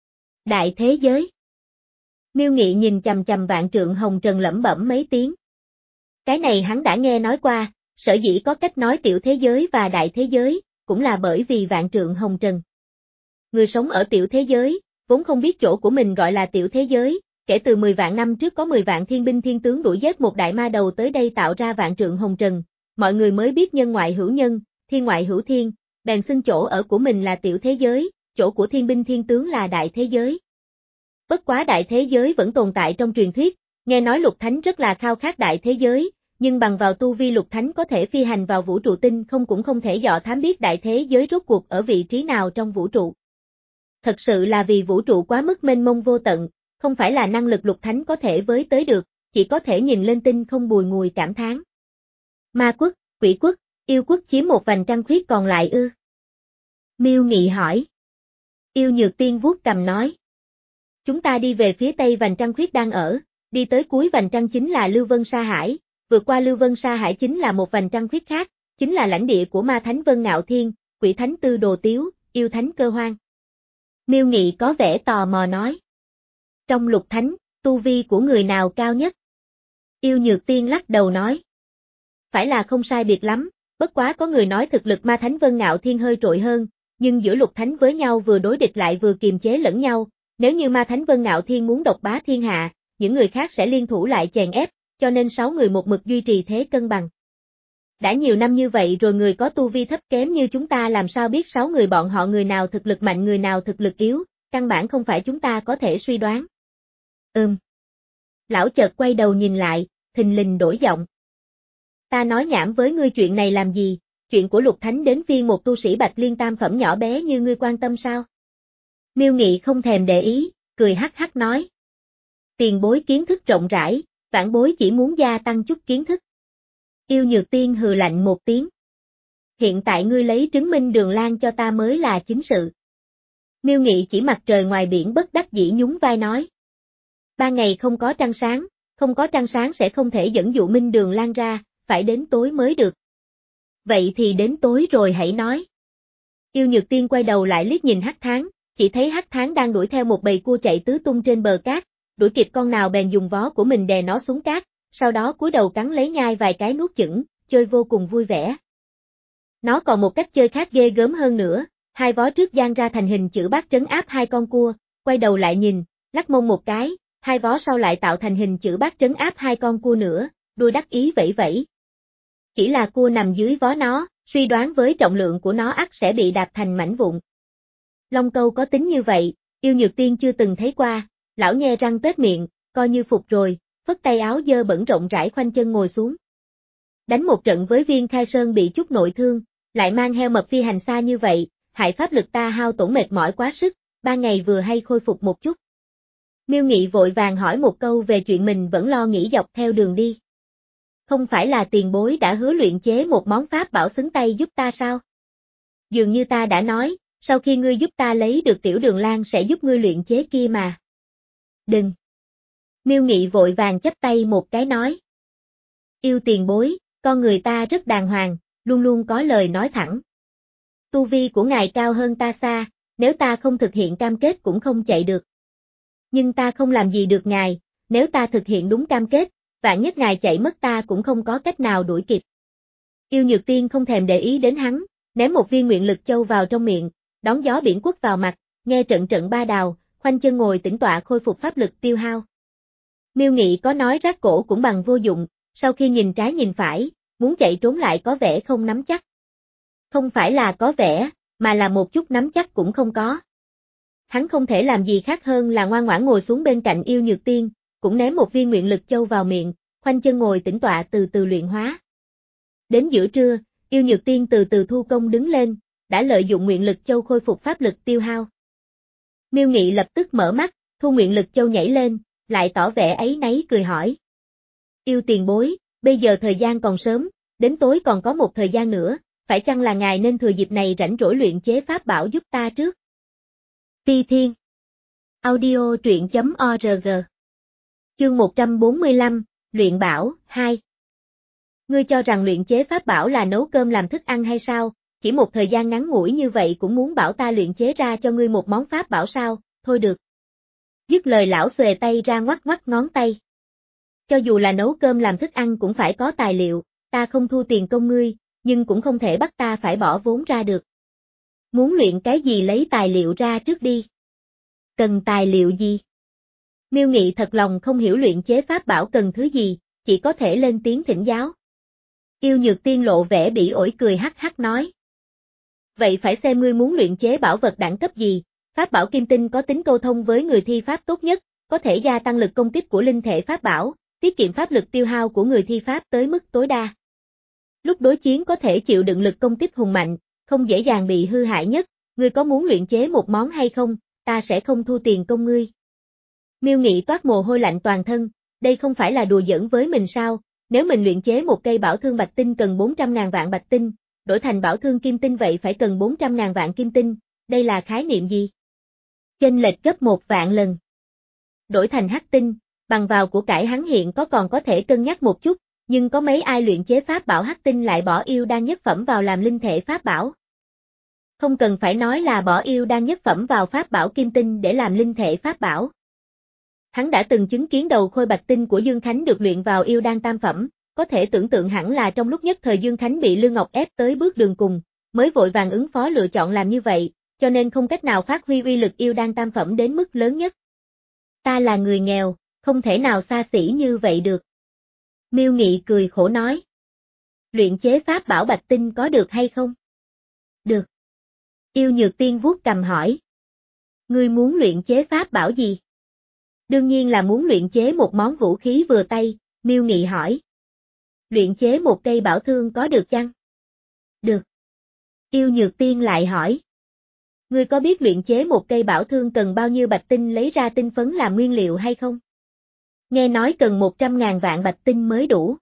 Đại thế giới. Miêu Nghị nhìn chằm chằm vạn trượng hồng trần lẩm bẩm mấy tiếng. Cái này hắn đã nghe nói qua, sở dĩ có cách nói tiểu thế giới và đại thế giới, cũng là bởi vì vạn trượng hồng trần. Người sống ở tiểu thế giới, vốn không biết chỗ của mình gọi là tiểu thế giới, kể từ mười vạn năm trước có mười vạn thiên binh thiên tướng đuổi giết một đại ma đầu tới đây tạo ra vạn trượng hồng trần, mọi người mới biết nhân ngoại hữu nhân, thiên ngoại hữu thiên, bèn xưng chỗ ở của mình là tiểu thế giới, chỗ của thiên binh thiên tướng là đại thế giới. Bất quá đại thế giới vẫn tồn tại trong truyền thuyết, nghe nói lục thánh rất là khao khát đại thế giới, nhưng bằng vào tu vi lục thánh có thể phi hành vào vũ trụ tinh không cũng không thể dò thám biết đại thế giới rốt cuộc ở vị trí nào trong vũ trụ. Thật sự là vì vũ trụ quá mức mênh mông vô tận, không phải là năng lực lục thánh có thể với tới được, chỉ có thể nhìn lên tinh không bùi ngùi cảm thán. Ma quốc, quỷ quốc, yêu quốc chiếm một vành trăng khuyết còn lại ư? Miêu Nghị hỏi. Yêu Nhược Tiên vuốt cằm nói. Chúng ta đi về phía tây vành trăng khuyết đang ở, đi tới cuối vành trăng chính là Lưu Vân Sa Hải, vượt qua Lưu Vân Sa Hải chính là một vành trăng khuyết khác, chính là lãnh địa của ma thánh Vân Ngạo Thiên, quỷ thánh Tư Đồ Tiếu, yêu thánh Cơ Hoang. Miêu Nghị có vẻ tò mò nói. Trong lục thánh, tu vi của người nào cao nhất? Yêu Nhược Tiên lắc đầu nói. Phải là không sai biệt lắm, bất quá có người nói thực lực ma thánh Vân Ngạo Thiên hơi trội hơn, nhưng giữa lục thánh với nhau vừa đối địch lại vừa kiềm chế lẫn nhau, nếu như ma thánh Vân Ngạo Thiên muốn độc bá thiên hạ, những người khác sẽ liên thủ lại chèn ép, cho nên sáu người một mực duy trì thế cân bằng. Đã nhiều năm như vậy rồi người có tu vi thấp kém như chúng ta làm sao biết sáu người bọn họ người nào thực lực mạnh người nào thực lực yếu, căn bản không phải chúng ta có thể suy đoán. Ừm. Lão chợt quay đầu nhìn lại, thình lình đổi giọng. Ta nói nhảm với ngươi chuyện này làm gì, chuyện của lục thánh đến phiên một tu sĩ bạch liên tam phẩm nhỏ bé như ngươi quan tâm sao? Miêu Nghị không thèm để ý, cười hắc hắc nói. Tiền bối kiến thức rộng rãi, vãn bối chỉ muốn gia tăng chút kiến thức. Yêu Nhược Tiên hừ lạnh một tiếng. Hiện tại ngươi lấy trứng minh đường lan cho ta mới là chính sự. Miêu Nghị chỉ mặt trời ngoài biển bất đắc dĩ nhún vai nói. Ban ngày không có trăng sáng, không có trăng sáng sẽ không thể dẫn dụ minh đường lan ra, phải đến tối mới được. Vậy thì đến tối rồi hãy nói. Yêu Nhược Tiên quay đầu lại liếc nhìn Hắc Thán, chỉ thấy Hắc Thán đang đuổi theo một bầy cua chạy tứ tung trên bờ cát, đuổi kịp con nào bèn dùng vó của mình đè nó xuống cát, sau đó cúi đầu cắn lấy nhai vài cái nuốt chửng, chơi vô cùng vui vẻ. Nó còn một cách chơi khác ghê gớm hơn nữa, hai vó trước dang ra thành hình chữ bát trấn áp hai con cua, quay đầu lại nhìn, lắc mông một cái, hai vó sau lại tạo thành hình chữ bát trấn áp hai con cua nữa, đuôi đắc ý vẫy vẫy. Chỉ là cua nằm dưới vó nó, suy đoán với trọng lượng của nó ắt sẽ bị đạp thành mảnh vụn. Long câu có tính như vậy, Yêu Nhược Tiên chưa từng thấy qua, lão nhe răng tết miệng, coi như phục rồi, phất tay áo dơ bẩn rộng rãi khoanh chân ngồi xuống. Đánh một trận với Viên Khai Sơn bị chút nội thương, lại mang heo mập phi hành xa như vậy, hại pháp lực ta hao tổn mệt mỏi quá sức, ba ngày vừa hay khôi phục một chút. Miêu Nghị vội vàng hỏi một câu về chuyện mình vẫn lo nghĩ dọc theo đường đi. Không phải là tiền bối đã hứa luyện chế một món pháp bảo xứng tay giúp ta sao? Dường như ta đã nói, sau khi ngươi giúp ta lấy được tiểu đường lan sẽ giúp ngươi luyện chế kia mà. Đừng. Miêu Nghị vội vàng chắp tay một cái nói. Yêu tiền bối, con người ta rất đàng hoàng, luôn luôn có lời nói thẳng. Tu vi của ngài cao hơn ta xa, nếu ta không thực hiện cam kết cũng không chạy được. Nhưng ta không làm gì được ngài, nếu ta thực hiện đúng cam kết, vạn nhất ngài chạy mất ta cũng không có cách nào đuổi kịp. Yêu Nhược Tiên không thèm để ý đến hắn, ném một viên nguyện lực châu vào trong miệng, đón gió biển quất vào mặt, nghe trận trận ba đào, khoanh chân ngồi tĩnh tọa khôi phục pháp lực tiêu hao. Miêu Nghị có nói rát cổ cũng bằng vô dụng, sau khi nhìn trái nhìn phải, muốn chạy trốn lại có vẻ không nắm chắc. Không phải là có vẻ, mà là một chút nắm chắc cũng không có. Hắn không thể làm gì khác hơn là ngoan ngoãn ngồi xuống bên cạnh Yêu Nhược Tiên, cũng ném một viên nguyện lực châu vào miệng, khoanh chân ngồi tĩnh tọa từ từ luyện hóa. Đến giữa trưa, Yêu Nhược Tiên từ từ thu công đứng lên, đã lợi dụng nguyện lực châu khôi phục pháp lực tiêu hao. Miêu Nghị lập tức mở mắt, thu nguyện lực châu nhảy lên, lại tỏ vẻ áy náy cười hỏi. Yêu tiền bối, bây giờ thời gian còn sớm, đến tối còn có một thời gian nữa, phải chăng là ngài nên thừa dịp này rảnh rỗi luyện chế pháp bảo giúp ta trước? Ti Thiên Audio truyện chấm org Chương một trăm bốn mươi lăm, Luyện Bảo, hai. Ngươi cho rằng luyện chế pháp bảo là nấu cơm làm thức ăn hay sao, chỉ một thời gian ngắn ngủi như vậy cũng muốn bảo ta luyện chế ra cho ngươi một món pháp bảo sao, thôi được. Dứt lời lão xuề tay ra ngoắc ngoắc ngón tay. Cho dù là nấu cơm làm thức ăn cũng phải có tài liệu, ta không thu tiền công ngươi, nhưng cũng không thể bắt ta phải bỏ vốn ra được. Muốn luyện cái gì lấy tài liệu ra trước đi. Cần tài liệu gì? Miêu Nghị thật lòng không hiểu luyện chế pháp bảo cần thứ gì, chỉ có thể lên tiếng thỉnh giáo. Yêu Nhược Tiên lộ vẻ bỉ ổi cười hắc hắc nói. Vậy phải xem ngươi muốn luyện chế bảo vật đẳng cấp gì, pháp bảo kim tinh có tính câu thông với người thi pháp tốt nhất, có thể gia tăng lực công kích của linh thể pháp bảo, tiết kiệm pháp lực tiêu hao của người thi pháp tới mức tối đa. Lúc đối chiến có thể chịu đựng lực công kích hùng mạnh, không dễ dàng bị hư hại nhất, ngươi có muốn luyện chế một món hay không, ta sẽ không thu tiền công ngươi. Miêu Nghị toát mồ hôi lạnh toàn thân, đây không phải là đùa giỡn với mình sao, nếu mình luyện chế một cây bảo thương bạch tinh cần bốn trăm ngàn vạn bạch tinh, đổi thành bảo thương kim tinh vậy phải cần bốn trăm ngàn vạn kim tinh, đây là khái niệm gì? Chênh lệch gấp một vạn lần. Đổi thành hắc tinh, bằng vào của cải hắn hiện có còn có thể cân nhắc một chút, nhưng có mấy ai luyện chế pháp bảo hắc tinh lại bỏ yêu đan nhất phẩm vào làm linh thể pháp bảo? Không cần phải nói là bỏ yêu đan nhất phẩm vào pháp bảo kim tinh để làm linh thể pháp bảo. Hắn đã từng chứng kiến đầu khôi bạch tinh của Dương Khánh được luyện vào yêu đan tam phẩm, có thể tưởng tượng hẳn là trong lúc nhất thời Dương Khánh bị Lương Ngọc ép tới bước đường cùng, mới vội vàng ứng phó lựa chọn làm như vậy, cho nên không cách nào phát huy uy lực yêu đan tam phẩm đến mức lớn nhất. Ta là người nghèo, không thể nào xa xỉ như vậy được. Miêu Nghị cười khổ nói. Luyện chế pháp bảo bạch tinh có được hay không? Được. Yêu Nhược Tiên vuốt cầm hỏi. Ngươi muốn luyện chế pháp bảo gì? Đương nhiên là muốn luyện chế một món vũ khí vừa tay, Miêu Nghị hỏi. Luyện chế một cây bảo thương có được chăng? Được. Yêu Nhược Tiên lại hỏi. Ngươi có biết luyện chế một cây bảo thương cần bao nhiêu bạch tinh lấy ra tinh phấn làm nguyên liệu hay không? Nghe nói cần một trăm ngàn vạn bạch tinh mới đủ.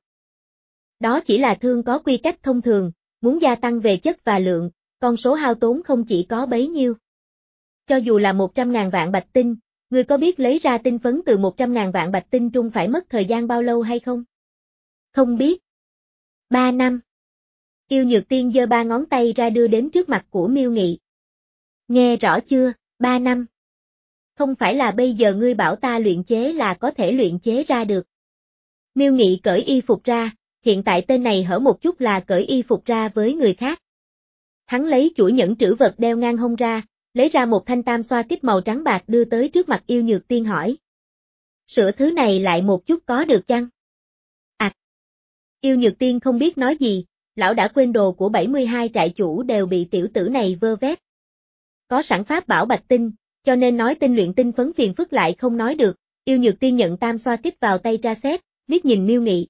Đó chỉ là thương có quy cách thông thường, muốn gia tăng về chất và lượng, con số hao tốn không chỉ có bấy nhiêu. Cho dù là một trăm ngàn vạn bạch tinh, ngươi có biết lấy ra tinh phấn từ một trăm ngàn vạn bạch tinh trung phải mất thời gian bao lâu hay không? Không biết. Ba năm. Yêu Nhược Tiên giơ ba ngón tay ra đưa đến trước mặt của Miêu Nghị. Nghe rõ chưa, ba năm. Không phải là bây giờ ngươi bảo ta luyện chế là có thể luyện chế ra được. Miêu Nghị cởi y phục ra, hiện tại tên này hở một chút là cởi y phục ra với người khác. Hắn lấy chuỗi nhẫn trữ vật đeo ngang hông ra, lấy ra một thanh tam xoa kích màu trắng bạc đưa tới trước mặt Yêu Nhược Tiên hỏi. Sửa thứ này lại một chút có được chăng? À. Yêu Nhược Tiên không biết nói gì, lão đã quên đồ của bảy mươi hai trại chủ đều bị tiểu tử này vơ vét. Có sẵn pháp bảo bạch tinh, cho nên nói tinh luyện tinh phấn phiền phức lại không nói được. Yêu Nhược Tiên nhận tam xoa kích vào tay tra xét, liếc nhìn Miêu Nghị.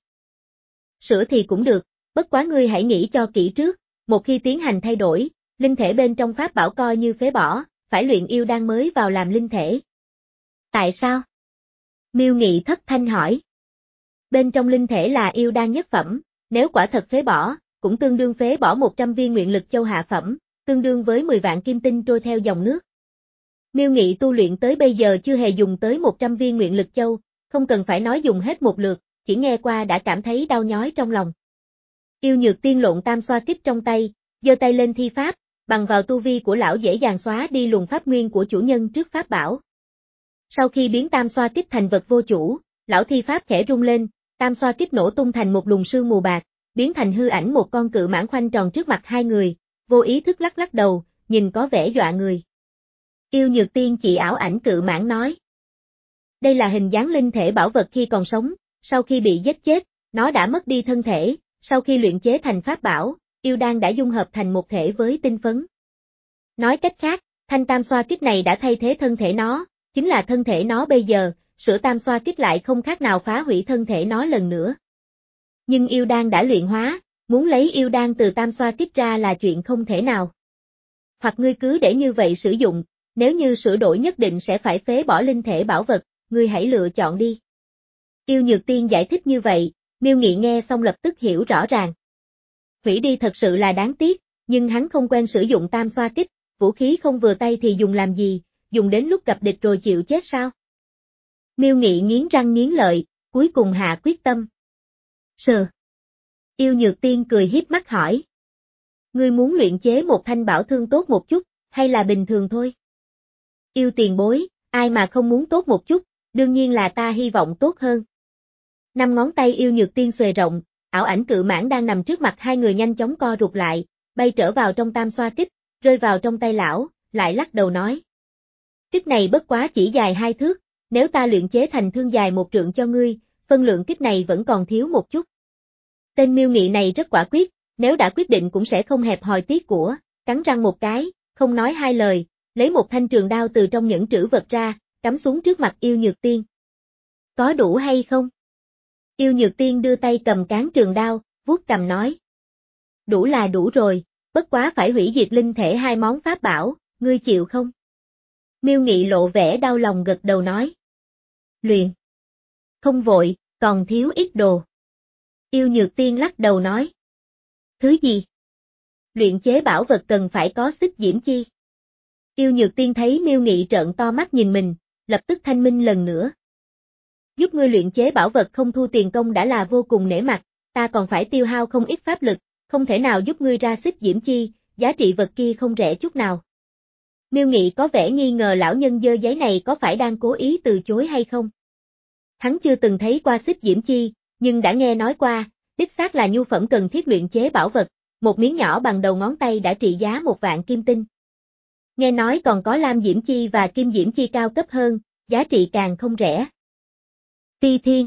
Sửa thì cũng được, bất quá ngươi hãy nghĩ cho kỹ trước, một khi tiến hành thay đổi, linh thể bên trong pháp bảo coi như phế bỏ, phải luyện yêu đan mới vào làm linh thể. Tại sao? Miêu Nghị thất thanh hỏi. Bên trong linh thể là yêu đan nhất phẩm, nếu quả thật phế bỏ, cũng tương đương phế bỏ một trăm viên nguyện lực châu hạ phẩm, tương đương với mười vạn kim tinh trôi theo dòng nước. Miêu Nghị tu luyện tới bây giờ chưa hề dùng tới một trăm viên nguyện lực châu, không cần phải nói dùng hết một lượt, chỉ nghe qua đã cảm thấy đau nhói trong lòng. Yêu Nhược Tiên lộn tam xoa kích trong tay, giơ tay lên thi pháp, bằng vào tu vi của lão dễ dàng xóa đi luồng pháp nguyên của chủ nhân trước pháp bảo. Sau khi biến tam xoa kích thành vật vô chủ, lão thi pháp khẽ rung lên, tam xoa kích nổ tung thành một luồng sương mù bạc, biến thành hư ảnh một con cự mãng khoanh tròn trước mặt hai người, vô ý thức lắc lắc đầu, nhìn có vẻ dọa người. Yêu Nhược Tiên chỉ ảo ảnh cự mãng nói. Đây là hình dáng linh thể bảo vật khi còn sống, sau khi bị giết chết, nó đã mất đi thân thể, sau khi luyện chế thành pháp bảo, yêu đan đã dung hợp thành một thể với tinh phấn. Nói cách khác, thanh tam xoa kích này đã thay thế thân thể nó, chính là thân thể nó bây giờ, sửa tam xoa kích lại không khác nào phá hủy thân thể nó lần nữa. Nhưng yêu đan đã luyện hóa, muốn lấy yêu đan từ tam xoa kích ra là chuyện không thể nào. Hoặc ngươi cứ để như vậy sử dụng, nếu như sửa đổi nhất định sẽ phải phế bỏ linh thể bảo vật, ngươi hãy lựa chọn đi. Yêu Nhược Tiên giải thích như vậy, Miêu Nghị nghe xong lập tức hiểu rõ ràng. Hủy đi thật sự là đáng tiếc, nhưng hắn không quen sử dụng tam xoa kích, vũ khí không vừa tay thì dùng làm gì, dùng đến lúc gặp địch rồi chịu chết sao? Miêu Nghị nghiến răng nghiến lợi, cuối cùng hạ quyết tâm. Sờ. Yêu Nhược Tiên cười hiếp mắt hỏi. Ngươi muốn luyện chế một thanh bảo thương tốt một chút, hay là bình thường thôi? Yêu tiền bối, ai mà không muốn tốt một chút, đương nhiên là ta hy vọng tốt hơn. Năm ngón tay Yêu Nhược Tiên xuề rộng, ảo ảnh cự mãng đang nằm trước mặt hai người nhanh chóng co rụt lại, bay trở vào trong tam xoa kích, rơi vào trong tay lão, lại lắc đầu nói. Kích này bất quá chỉ dài hai thước, nếu ta luyện chế thành thương dài một trượng cho ngươi, phân lượng kích này vẫn còn thiếu một chút. Tên Miêu Nghị này rất quả quyết, nếu đã quyết định cũng sẽ không hẹp hòi tiếc của, cắn răng một cái, không nói hai lời, lấy một thanh trường đao từ trong những trữ vật ra, cắm xuống trước mặt Yêu Nhược Tiên. Có đủ hay không? Yêu Nhược Tiên đưa tay cầm cán trường đao, vuốt cầm nói. Đủ là đủ rồi, bất quá phải hủy diệt linh thể hai món pháp bảo, ngươi chịu không? Miêu Nghị lộ vẻ đau lòng gật đầu nói. Luyện. Không vội, còn thiếu ít đồ. Yêu Nhược Tiên lắc đầu nói. Thứ gì? Luyện chế bảo vật cần phải có xích diễm chi. Yêu Nhược Tiên thấy Miêu Nghị trợn to mắt nhìn mình, lập tức thanh minh lần nữa. Giúp ngươi luyện chế bảo vật không thu tiền công đã là vô cùng nể mặt, ta còn phải tiêu hao không ít pháp lực, không thể nào giúp ngươi ra xích diễm chi, giá trị vật kia không rẻ chút nào. Miêu Nghị có vẻ nghi ngờ lão nhân dơ giấy này có phải đang cố ý từ chối hay không. Hắn chưa từng thấy qua xích diễm chi, nhưng đã nghe nói qua, đích xác là nhu phẩm cần thiết luyện chế bảo vật, một miếng nhỏ bằng đầu ngón tay đã trị giá một vạn kim tinh. Nghe nói còn có lam diễm chi và kim diễm chi cao cấp hơn, giá trị càng không rẻ. Ti Thiên.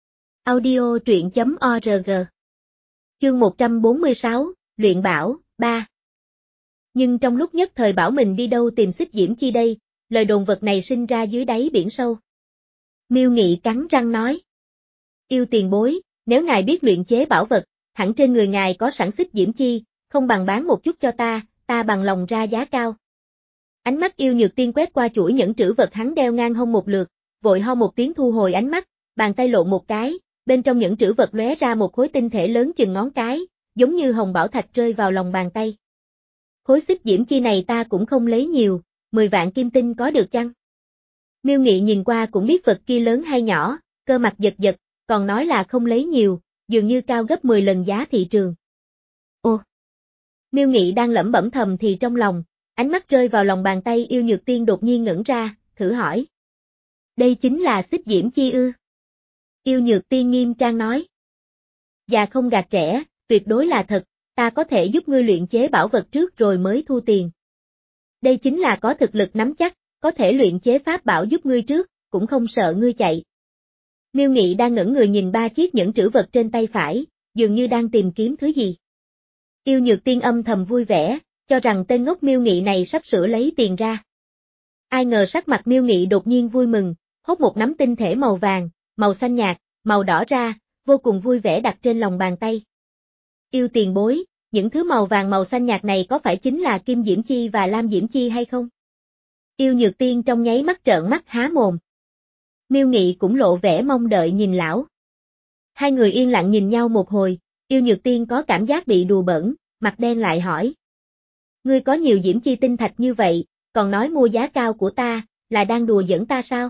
Audio truyện chấm org. Chương một trăm bốn mươi sáu, Luyện Bảo, ba. Nhưng trong lúc nhất thời bảo mình đi đâu tìm xích diễm chi đây, lời đồn vật này sinh ra dưới đáy biển sâu. Miêu Nghị cắn răng nói. Yêu tiền bối, nếu ngài biết luyện chế bảo vật, hẳn trên người ngài có sẵn xích diễm chi, không bằng bán một chút cho ta, ta bằng lòng ra giá cao. Ánh mắt Yêu Nhược Tiên quét qua chuỗi những trữ vật hắn đeo ngang hông một lượt, vội ho một tiếng thu hồi ánh mắt, bàn tay lộn một cái, bên trong những trữ vật lóe ra một khối tinh thể lớn chừng ngón cái, giống như hồng bảo thạch rơi vào lòng bàn tay. Khối xích diễm chi này ta cũng không lấy nhiều, mười vạn kim tinh có được chăng? Miêu Nghị nhìn qua cũng biết vật kia lớn hay nhỏ, cơ mặt giật giật, còn nói là không lấy nhiều, dường như cao gấp mười lần giá thị trường. Ô! Miêu Nghị đang lẩm bẩm thầm thì trong lòng, ánh mắt rơi vào lòng bàn tay Yêu Nhược Tiên đột nhiên ngẩng ra, thử hỏi. Đây chính là xích diễm chi ư? Yêu Nhược Tiên nghiêm trang nói. Và không gạt trẻ, tuyệt đối là thật, ta có thể giúp ngươi luyện chế bảo vật trước rồi mới thu tiền. Đây chính là có thực lực nắm chắc, có thể luyện chế pháp bảo giúp ngươi trước, cũng không sợ ngươi chạy. Miêu Nghị đang ngẩn người nhìn ba chiếc nhẫn trữ vật trên tay phải, dường như đang tìm kiếm thứ gì. Yêu Nhược Tiên âm thầm vui vẻ, cho rằng tên ngốc Miêu Nghị này sắp sửa lấy tiền ra. Ai ngờ sắc mặt Miêu Nghị đột nhiên vui mừng, hốt một nắm tinh thể màu vàng, màu xanh nhạt, màu đỏ ra, vô cùng vui vẻ đặt trên lòng bàn tay. Yêu tiền bối, những thứ màu vàng màu xanh nhạt này có phải chính là Kim Diễm Chi và Lam Diễm Chi hay không? Yêu Nhược Tiên trong nháy mắt trợn mắt há mồm. Miêu Nghị cũng lộ vẻ mong đợi nhìn lão. Hai người yên lặng nhìn nhau một hồi, Yêu Nhược Tiên có cảm giác bị đùa bỡn, mặt đen lại hỏi. Ngươi có nhiều diễm chi tinh thạch như vậy, còn nói mua giá cao của ta, là đang đùa giỡn ta sao?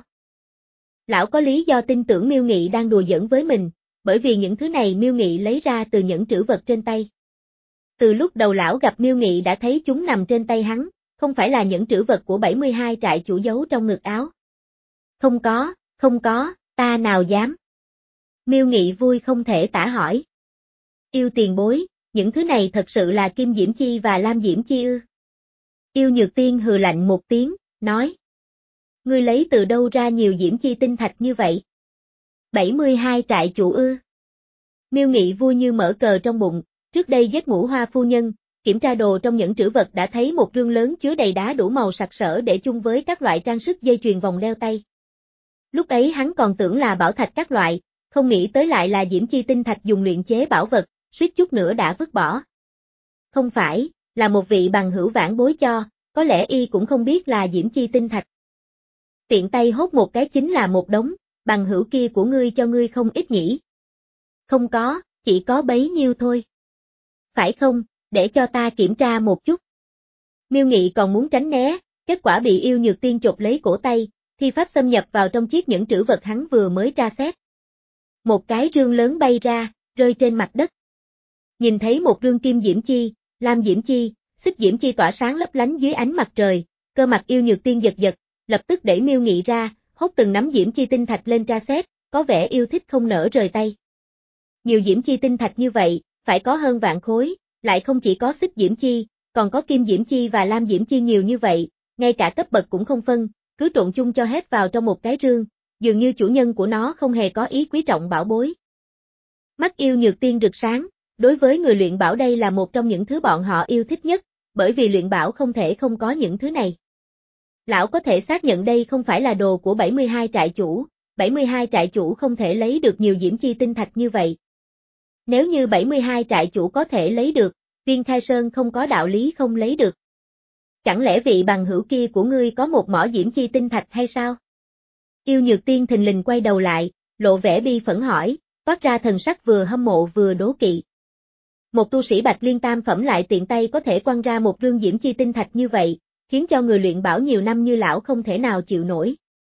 Lão có lý do tin tưởng Miêu Nghị đang đùa giỡn với mình, bởi vì những thứ này Miêu Nghị lấy ra từ nhẫn trữ vật trên tay. Từ lúc đầu lão gặp Miêu Nghị đã thấy chúng nằm trên tay hắn, không phải là nhẫn trữ vật của bảy mươi hai trại chủ giấu trong ngực áo. Không có, không có, ta nào dám. Miêu Nghị vui không thể tả hỏi. Yêu tiền bối, những thứ này thật sự là Kim Diễm Chi và Lam Diễm Chi ư? Yêu Nhược Tiên hừ lạnh một tiếng, nói. Ngươi lấy từ đâu ra nhiều diễm chi tinh thạch như vậy? bảy mươi hai trại chủ ư? Miêu Nghị vui như mở cờ trong bụng, trước đây giết Ngũ Hoa phu nhân, kiểm tra đồ trong nhẫn trữ vật đã thấy một rương lớn chứa đầy đá đủ màu sặc sỡ để chung với các loại trang sức dây chuyền vòng đeo tay. Lúc ấy hắn còn tưởng là bảo thạch các loại, không nghĩ tới lại là diễm chi tinh thạch dùng luyện chế bảo vật, suýt chút nữa đã vứt bỏ. Không phải, là một vị bằng hữu vãn bối cho, có lẽ y cũng không biết là diễm chi tinh thạch. Tiện tay hốt một cái chính là một đống, bằng hữu kia của ngươi cho ngươi không ít nhỉ? Không có, chỉ có bấy nhiêu thôi. Phải không, để cho ta kiểm tra một chút. Miêu Nghị còn muốn tránh né, kết quả bị Yêu Nhược Tiên chộp lấy cổ tay, thi pháp xâm nhập vào trong chiếc nhẫn trữ vật hắn vừa mới tra xét. Một cái rương lớn bay ra, rơi trên mặt đất. Nhìn thấy một rương kim diễm chi, lam diễm chi, xích diễm chi tỏa sáng lấp lánh dưới ánh mặt trời, cơ mặt Yêu Nhược Tiên giật giật, lập tức đẩy Miêu Nghị ra, hốt từng nắm diễm chi tinh thạch lên tra xét, có vẻ yêu thích không nỡ rời tay. Nhiều diễm chi tinh thạch như vậy, phải có hơn vạn khối, lại không chỉ có xích diễm chi, còn có kim diễm chi và lam diễm chi nhiều như vậy, ngay cả cấp bậc cũng không phân, cứ trộn chung cho hết vào trong một cái rương, dường như chủ nhân của nó không hề có ý quý trọng bảo bối. Mắt Yêu Nhược Tiên rực sáng, đối với người luyện bảo đây là một trong những thứ bọn họ yêu thích nhất, bởi vì luyện bảo không thể không có những thứ này. Lão có thể xác nhận đây không phải là đồ của bảy mươi hai trại chủ, bảy mươi hai trại chủ không thể lấy được nhiều diễm chi tinh thạch như vậy. Nếu như bảy mươi hai trại chủ có thể lấy được, Viên Khai Sơn không có đạo lý không lấy được. Chẳng lẽ vị bằng hữu kia của ngươi có một mỏ diễm chi tinh thạch hay sao? Yêu Nhược Tiên thình lình quay đầu lại, lộ vẻ bi phẫn hỏi, toát ra thần sắc vừa hâm mộ vừa đố kỵ. Một tu sĩ Bạch Liên tam phẩm lại tiện tay có thể quăng ra một rương diễm chi tinh thạch như vậy, khiến cho người luyện bảo nhiều năm như lão không thể nào chịu nổi.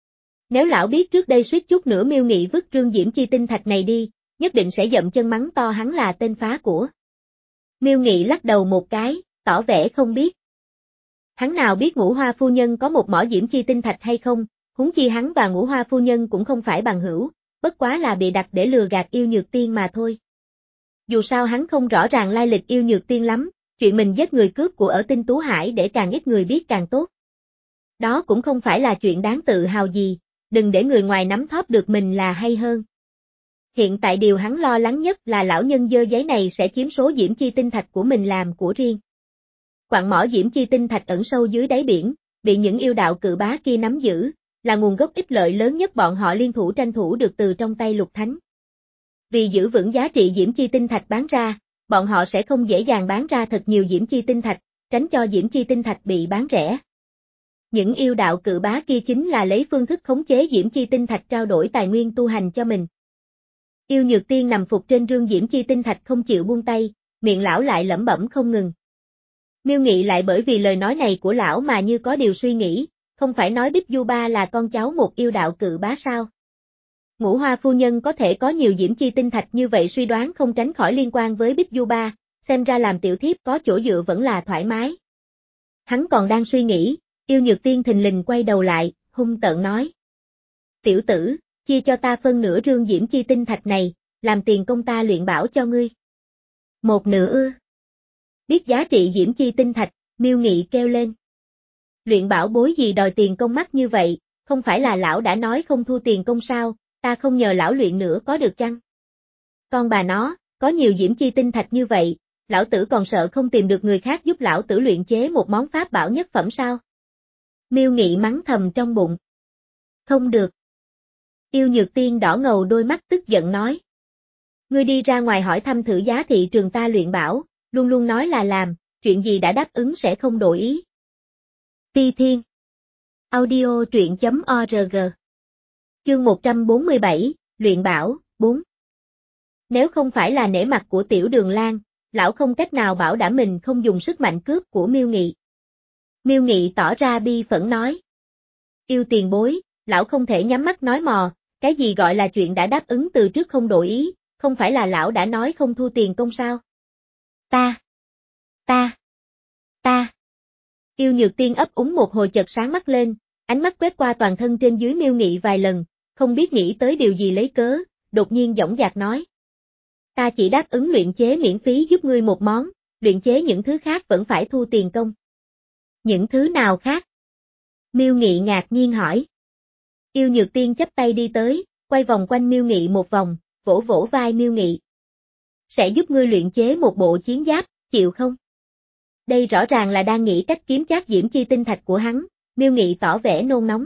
Nếu lão biết trước đây suýt chút nữa Miêu Nghị vứt rương diễm chi tinh thạch này đi, nhất định sẽ dậm chân mắng to hắn là tên phá của. Miêu Nghị lắc đầu một cái, tỏ vẻ không biết. Hắn nào biết Ngũ Hoa phu nhân có một mỏ diễm chi tinh thạch hay không, huống chi hắn và Ngũ Hoa phu nhân cũng không phải bằng hữu, bất quá là bị đặt để lừa gạt Yêu Nhược Tiên mà thôi. Dù sao hắn không rõ ràng lai lịch Yêu Nhược Tiên lắm, chuyện mình giết người cướp của ở Tinh Tú Hải để càng ít người biết càng tốt. Đó cũng không phải là chuyện đáng tự hào gì, đừng để người ngoài nắm thóp được mình là hay hơn. Hiện tại điều hắn lo lắng nhất là lão nhân dơ giấy này sẽ chiếm số diễm chi tinh thạch của mình làm của riêng. Quặng mỏ diễm chi tinh thạch ẩn sâu dưới đáy biển, bị những yêu đạo cự bá kia nắm giữ, là nguồn gốc ích lợi lớn nhất bọn họ liên thủ tranh thủ được từ trong tay Lục Thánh. Vì giữ vững giá trị diễm chi tinh thạch bán ra, bọn họ sẽ không dễ dàng bán ra thật nhiều diễm chi tinh thạch, tránh cho diễm chi tinh thạch bị bán rẻ. Những yêu đạo cự bá kia chính là lấy phương thức khống chế diễm chi tinh thạch trao đổi tài nguyên tu hành cho mình. Yêu Nhược Tiên nằm phục trên rương diễm chi tinh thạch không chịu buông tay, miệng lão lại lẩm bẩm không ngừng. Miêu Nghị lại bởi vì lời nói này của lão mà như có điều suy nghĩ, không phải nói Bích Du Ba là con cháu một yêu đạo cự bá sao? Ngũ Hoa phu nhân có thể có nhiều diễm chi tinh thạch như vậy suy đoán không tránh khỏi liên quan với Bích Du Ba, xem ra làm tiểu thiếp có chỗ dựa vẫn là thoải mái. Hắn còn đang suy nghĩ, Yêu Nhược Tiên thình lình quay đầu lại, hung tợn nói. Tiểu tử, chia cho ta phân nửa rương diễm chi tinh thạch này, làm tiền công ta luyện bảo cho ngươi. Một nửa ư? Biết giá trị diễm chi tinh thạch, Miêu Nghị kêu lên. Luyện bảo bối gì đòi tiền công mắc như vậy, không phải là lão đã nói không thu tiền công sao, Ta không nhờ lão luyện nữa có được chăng? Con bà nó, có nhiều diễm chi tinh thạch như vậy, lão tử còn sợ không tìm được người khác giúp lão tử luyện chế một món pháp bảo nhất phẩm sao? Miêu Nghị mắng thầm trong bụng. Không được. Yêu Nhược Tiên đỏ ngầu đôi mắt tức giận nói. Ngươi đi ra ngoài hỏi thăm thử giá thị trường ta luyện bảo, luôn luôn nói là làm, chuyện gì đã đáp ứng sẽ không đổi ý. Ti Thiên. Audio truyện.org. Chương một trăm bốn mươi bảy, Luyện Bảo, bốn. Nếu không phải là nể mặt của Tiểu Đường Lan, lão không cách nào bảo đảm mình không dùng sức mạnh cướp của Miêu Nghị. Miêu Nghị tỏ ra bi phẫn nói. Yêu tiền bối, lão không thể nhắm mắt nói mò, cái gì gọi là chuyện đã đáp ứng từ trước không đổi ý, không phải là lão đã nói không thu tiền công sao? Ta, ta, ta. Yêu Nhược Tiên ấp úng một hồi chợt sáng mắt lên, ánh mắt quét qua toàn thân trên dưới Miêu Nghị vài lần, không biết nghĩ tới điều gì lấy cớ, đột nhiên dõng dạc nói. Ta chỉ đáp ứng luyện chế miễn phí giúp ngươi một món, luyện chế những thứ khác vẫn phải thu tiền công. Những thứ nào khác? Miêu Nghị ngạc nhiên hỏi. Yêu Nhược Tiên chắp tay đi tới, quay vòng quanh Miêu Nghị một vòng, vỗ vỗ vai Miêu Nghị. Sẽ giúp ngươi luyện chế một bộ chiến giáp, chịu không? Đây rõ ràng là đang nghĩ cách kiếm chác diễm chi tinh thạch của hắn, Miêu Nghị tỏ vẻ nôn nóng.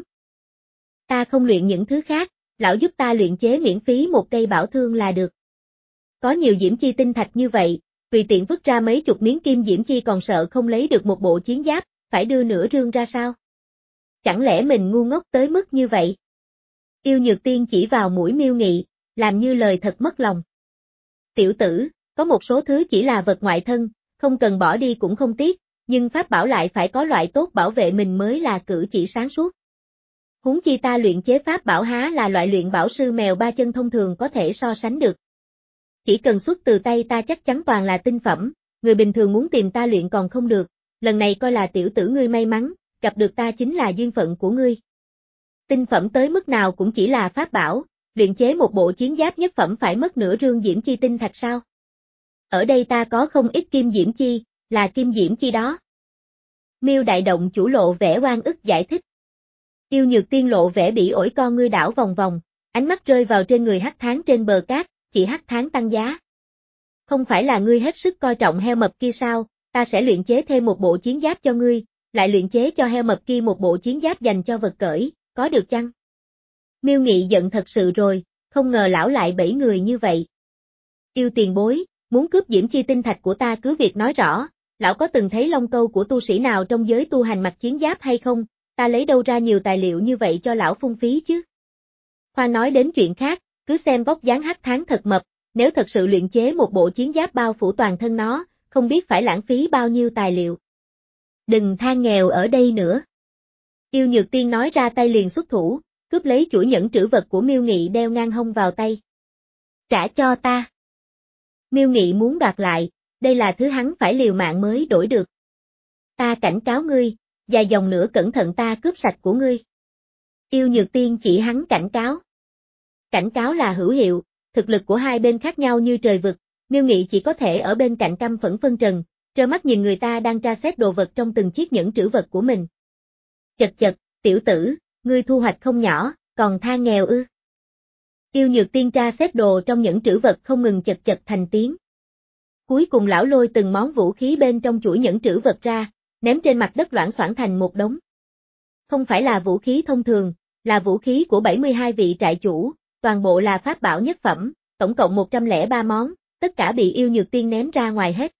Ta không luyện những thứ khác, lão giúp ta luyện chế miễn phí một cây bảo thương là được. Có nhiều diễm chi tinh thạch như vậy, tùy tiện vứt ra mấy chục miếng kim diễm chi còn sợ không lấy được một bộ chiến giáp, phải đưa nửa rương ra sao? Chẳng lẽ mình ngu ngốc tới mức như vậy? Yêu Nhược Tiên chỉ vào mũi Miêu Nghị, làm như lời thật mất lòng. Tiểu tử, có một số thứ chỉ là vật ngoại thân, không cần bỏ đi cũng không tiếc, nhưng pháp bảo lại phải có loại tốt bảo vệ mình mới là cử chỉ sáng suốt. Huống chi ta luyện chế pháp bảo há là loại luyện bảo sư mèo ba chân thông thường có thể so sánh được. Chỉ cần xuất từ tay ta chắc chắn toàn là tinh phẩm, người bình thường muốn tìm ta luyện còn không được, lần này coi là tiểu tử ngươi may mắn, gặp được ta chính là duyên phận của ngươi. Tinh phẩm tới mức nào cũng chỉ là pháp bảo, luyện chế một bộ chiến giáp nhất phẩm phải mất nửa rương diễm chi tinh thạch sao? Ở đây ta có không ít kim diễm chi, là kim diễm chi đó. Miêu Đại Động chủ lộ vẻ oan ức giải thích. Yêu Nhược Tiên lộ vẻ bỉ ổi con ngươi đảo vòng vòng, ánh mắt rơi vào trên người Hắc Tháng trên bờ cát, chỉ Hắc Tháng tăng giá. Không phải là ngươi hết sức coi trọng heo mập kia sao, ta sẽ luyện chế thêm một bộ chiến giáp cho ngươi, lại luyện chế cho heo mập kia một bộ chiến giáp dành cho vật cởi, có được chăng? Miêu Nghị giận thật sự rồi, không ngờ lão lại bẫy người như vậy. Yêu tiền bối, muốn cướp diễm chi tinh thạch của ta cứ việc nói rõ, lão có từng thấy long câu của tu sĩ nào trong giới tu hành mặc chiến giáp hay không, ta lấy đâu ra nhiều tài liệu như vậy cho lão phung phí chứ? Khoan nói đến chuyện khác, cứ xem vóc dáng Hắc Tháng thật mập, nếu thật sự luyện chế một bộ chiến giáp bao phủ toàn thân nó, không biết phải lãng phí bao nhiêu tài liệu. Đừng than nghèo ở đây nữa. Yêu Nhược Tiên nói ra tay liền xuất thủ, cướp lấy chuỗi nhẫn trữ vật của Miêu Nghị đeo ngang hông vào tay. Trả cho ta. Miêu Nghị muốn đoạt lại, đây là thứ hắn phải liều mạng mới đổi được. Ta cảnh cáo ngươi, dài dòng nữa cẩn thận ta cướp sạch của ngươi. Yêu Nhược Tiên chỉ hắn cảnh cáo. Cảnh cáo là hữu hiệu, thực lực của hai bên khác nhau như trời vực, Miêu Nghị chỉ có thể ở bên cạnh căm phẫn phân trần, trơ mắt nhìn người ta đang tra xét đồ vật trong từng chiếc nhẫn trữ vật của mình. Chật chật, tiểu tử, ngươi thu hoạch không nhỏ, còn than nghèo ư? Yêu Nhược Tiên tra xét đồ trong nhẫn trữ vật không ngừng chật chật thành tiếng. Cuối cùng lão lôi từng món vũ khí bên trong chuỗi nhẫn trữ vật ra, ném trên mặt đất loảng xoảng thành một đống. Không phải là vũ khí thông thường, là vũ khí của bảy mươi hai vị trại chủ, toàn bộ là pháp bảo nhất phẩm, tổng cộng một trăm lẻ ba món, tất cả bị Yêu Nhược Tiên ném ra ngoài hết.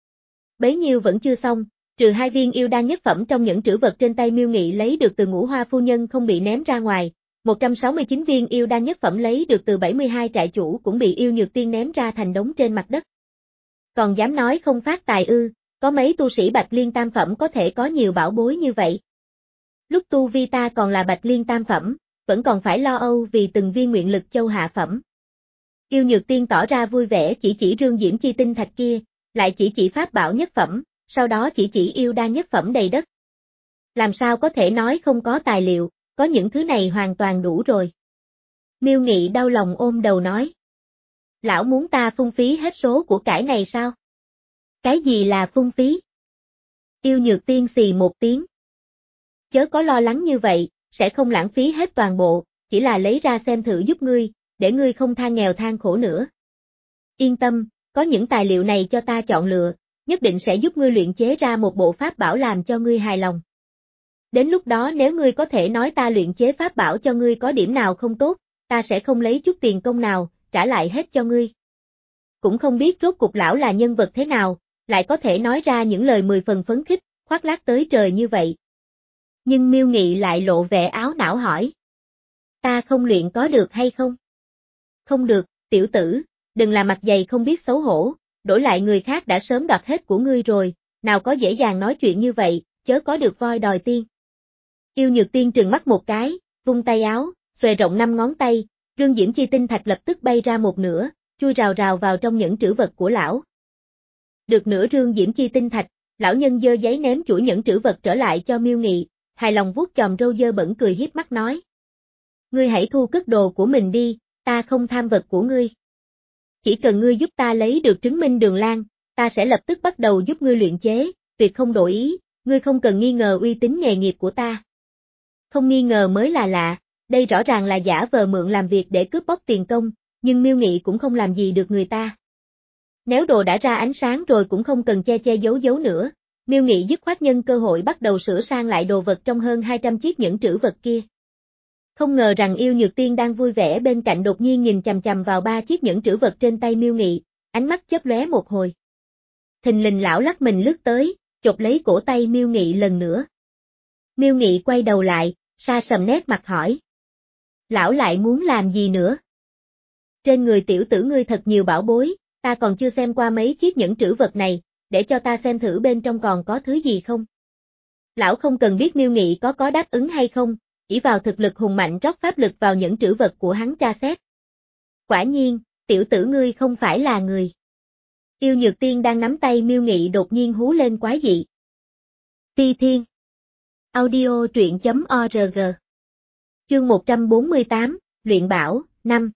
Bấy nhiêu vẫn chưa xong, trừ hai viên yêu đan nhất phẩm trong những trữ vật trên tay Miêu Nghị lấy được từ Ngũ Hoa phu nhân không bị ném ra ngoài, một trăm sáu mươi chín viên yêu đan nhất phẩm lấy được từ bảy mươi hai trại chủ cũng bị Yêu Nhược Tiên ném ra thành đống trên mặt đất. Còn dám nói không phát tài ư, có mấy tu sĩ Bạch Liên tam phẩm có thể có nhiều bảo bối như vậy. Lúc tu vi ta còn là Bạch Liên tam phẩm, vẫn còn phải lo âu vì từng viên nguyện lực châu hạ phẩm. Yêu Nhược Tiên tỏ ra vui vẻ chỉ chỉ rương diễm chi tinh thạch kia, lại chỉ chỉ pháp bảo nhất phẩm, sau đó chỉ chỉ yêu đan nhất phẩm đầy đất. Làm sao có thể nói không có tài liệu, có những thứ này hoàn toàn đủ rồi. Miêu Nghị đau lòng ôm đầu nói. Lão muốn ta phung phí hết số của cải này sao? Cái gì là phung phí? Yêu Nhược Tiên xì một tiếng. Chớ có lo lắng như vậy, sẽ không lãng phí hết toàn bộ, chỉ là lấy ra xem thử giúp ngươi, để ngươi không than nghèo than khổ nữa. Yên tâm, có những tài liệu này cho ta chọn lựa, nhất định sẽ giúp ngươi luyện chế ra một bộ pháp bảo làm cho ngươi hài lòng. Đến lúc đó nếu ngươi có thể nói ta luyện chế pháp bảo cho ngươi có điểm nào không tốt, ta sẽ không lấy chút tiền công nào, trả lại hết cho ngươi. Cũng không biết rốt cục lão là nhân vật thế nào, lại có thể nói ra những lời mười phần phấn khích, khoác lác tới trời như vậy. Nhưng Miêu Nghị lại lộ vẻ áo não hỏi. Ta không luyện có được hay không? Không được, tiểu tử, đừng là mặt dày không biết xấu hổ, đổi lại người khác đã sớm đoạt hết của ngươi rồi, nào có dễ dàng nói chuyện như vậy, chớ có được voi đòi tiên. Yêu Nhược Tiên trừng mắt một cái, vung tay áo, xòe rộng năm ngón tay, rương diễm chi tinh thạch lập tức bay ra một nửa, chui rào rào vào trong nhẫn trữ vật của lão. Được nửa rương diễm chi tinh thạch, lão nhân dơ giấy ném chuỗi nhẫn trữ vật trở lại cho Miêu Nghị, hài lòng vuốt chòm râu dơ bẩn cười hiếp mắt nói. Ngươi hãy thu cất đồ của mình đi, ta không tham vật của ngươi. Chỉ cần ngươi giúp ta lấy được chứng minh Đường Lan, ta sẽ lập tức bắt đầu giúp ngươi luyện chế, tuyệt không đổi ý, ngươi không cần nghi ngờ uy tín nghề nghiệp của ta. Không nghi ngờ mới là lạ, đây rõ ràng là giả vờ mượn làm việc để cướp bóc tiền công, nhưng Miêu Nghị cũng không làm gì được người ta. Nếu đồ đã ra ánh sáng rồi cũng không cần che che giấu giấu nữa, Miêu Nghị dứt khoát nhân cơ hội bắt đầu sửa sang lại đồ vật trong hơn hai trăm chiếc nhẫn trữ vật kia. Không ngờ rằng Yêu Nhược Tiên đang vui vẻ bên cạnh đột nhiên nhìn chằm chằm vào ba chiếc nhẫn trữ vật trên tay Miêu Nghị, ánh mắt chớp lóe một hồi. Thình lình lão lắc mình lướt tới, chộp lấy cổ tay Miêu Nghị lần nữa. Miêu Nghị quay đầu lại, sa sầm nét mặt hỏi. Lão lại muốn làm gì nữa? Trên người tiểu tử ngươi thật nhiều bảo bối, ta còn chưa xem qua mấy chiếc nhẫn trữ vật này, để cho ta xem thử bên trong còn có thứ gì không. Lão không cần biết Miêu Nghị có có đáp ứng hay không, ỷ vào thực lực hùng mạnh rót pháp lực vào nhẫn trữ vật của hắn tra xét. Quả nhiên, tiểu tử ngươi không phải là người. Yêu Nhược Tiên đang nắm tay Miêu Nghị đột nhiên hú lên quái dị. Ti Thiên. Audio truyện chấm org. Chương một trăm bốn mươi tám, Luyện Bảo, năm.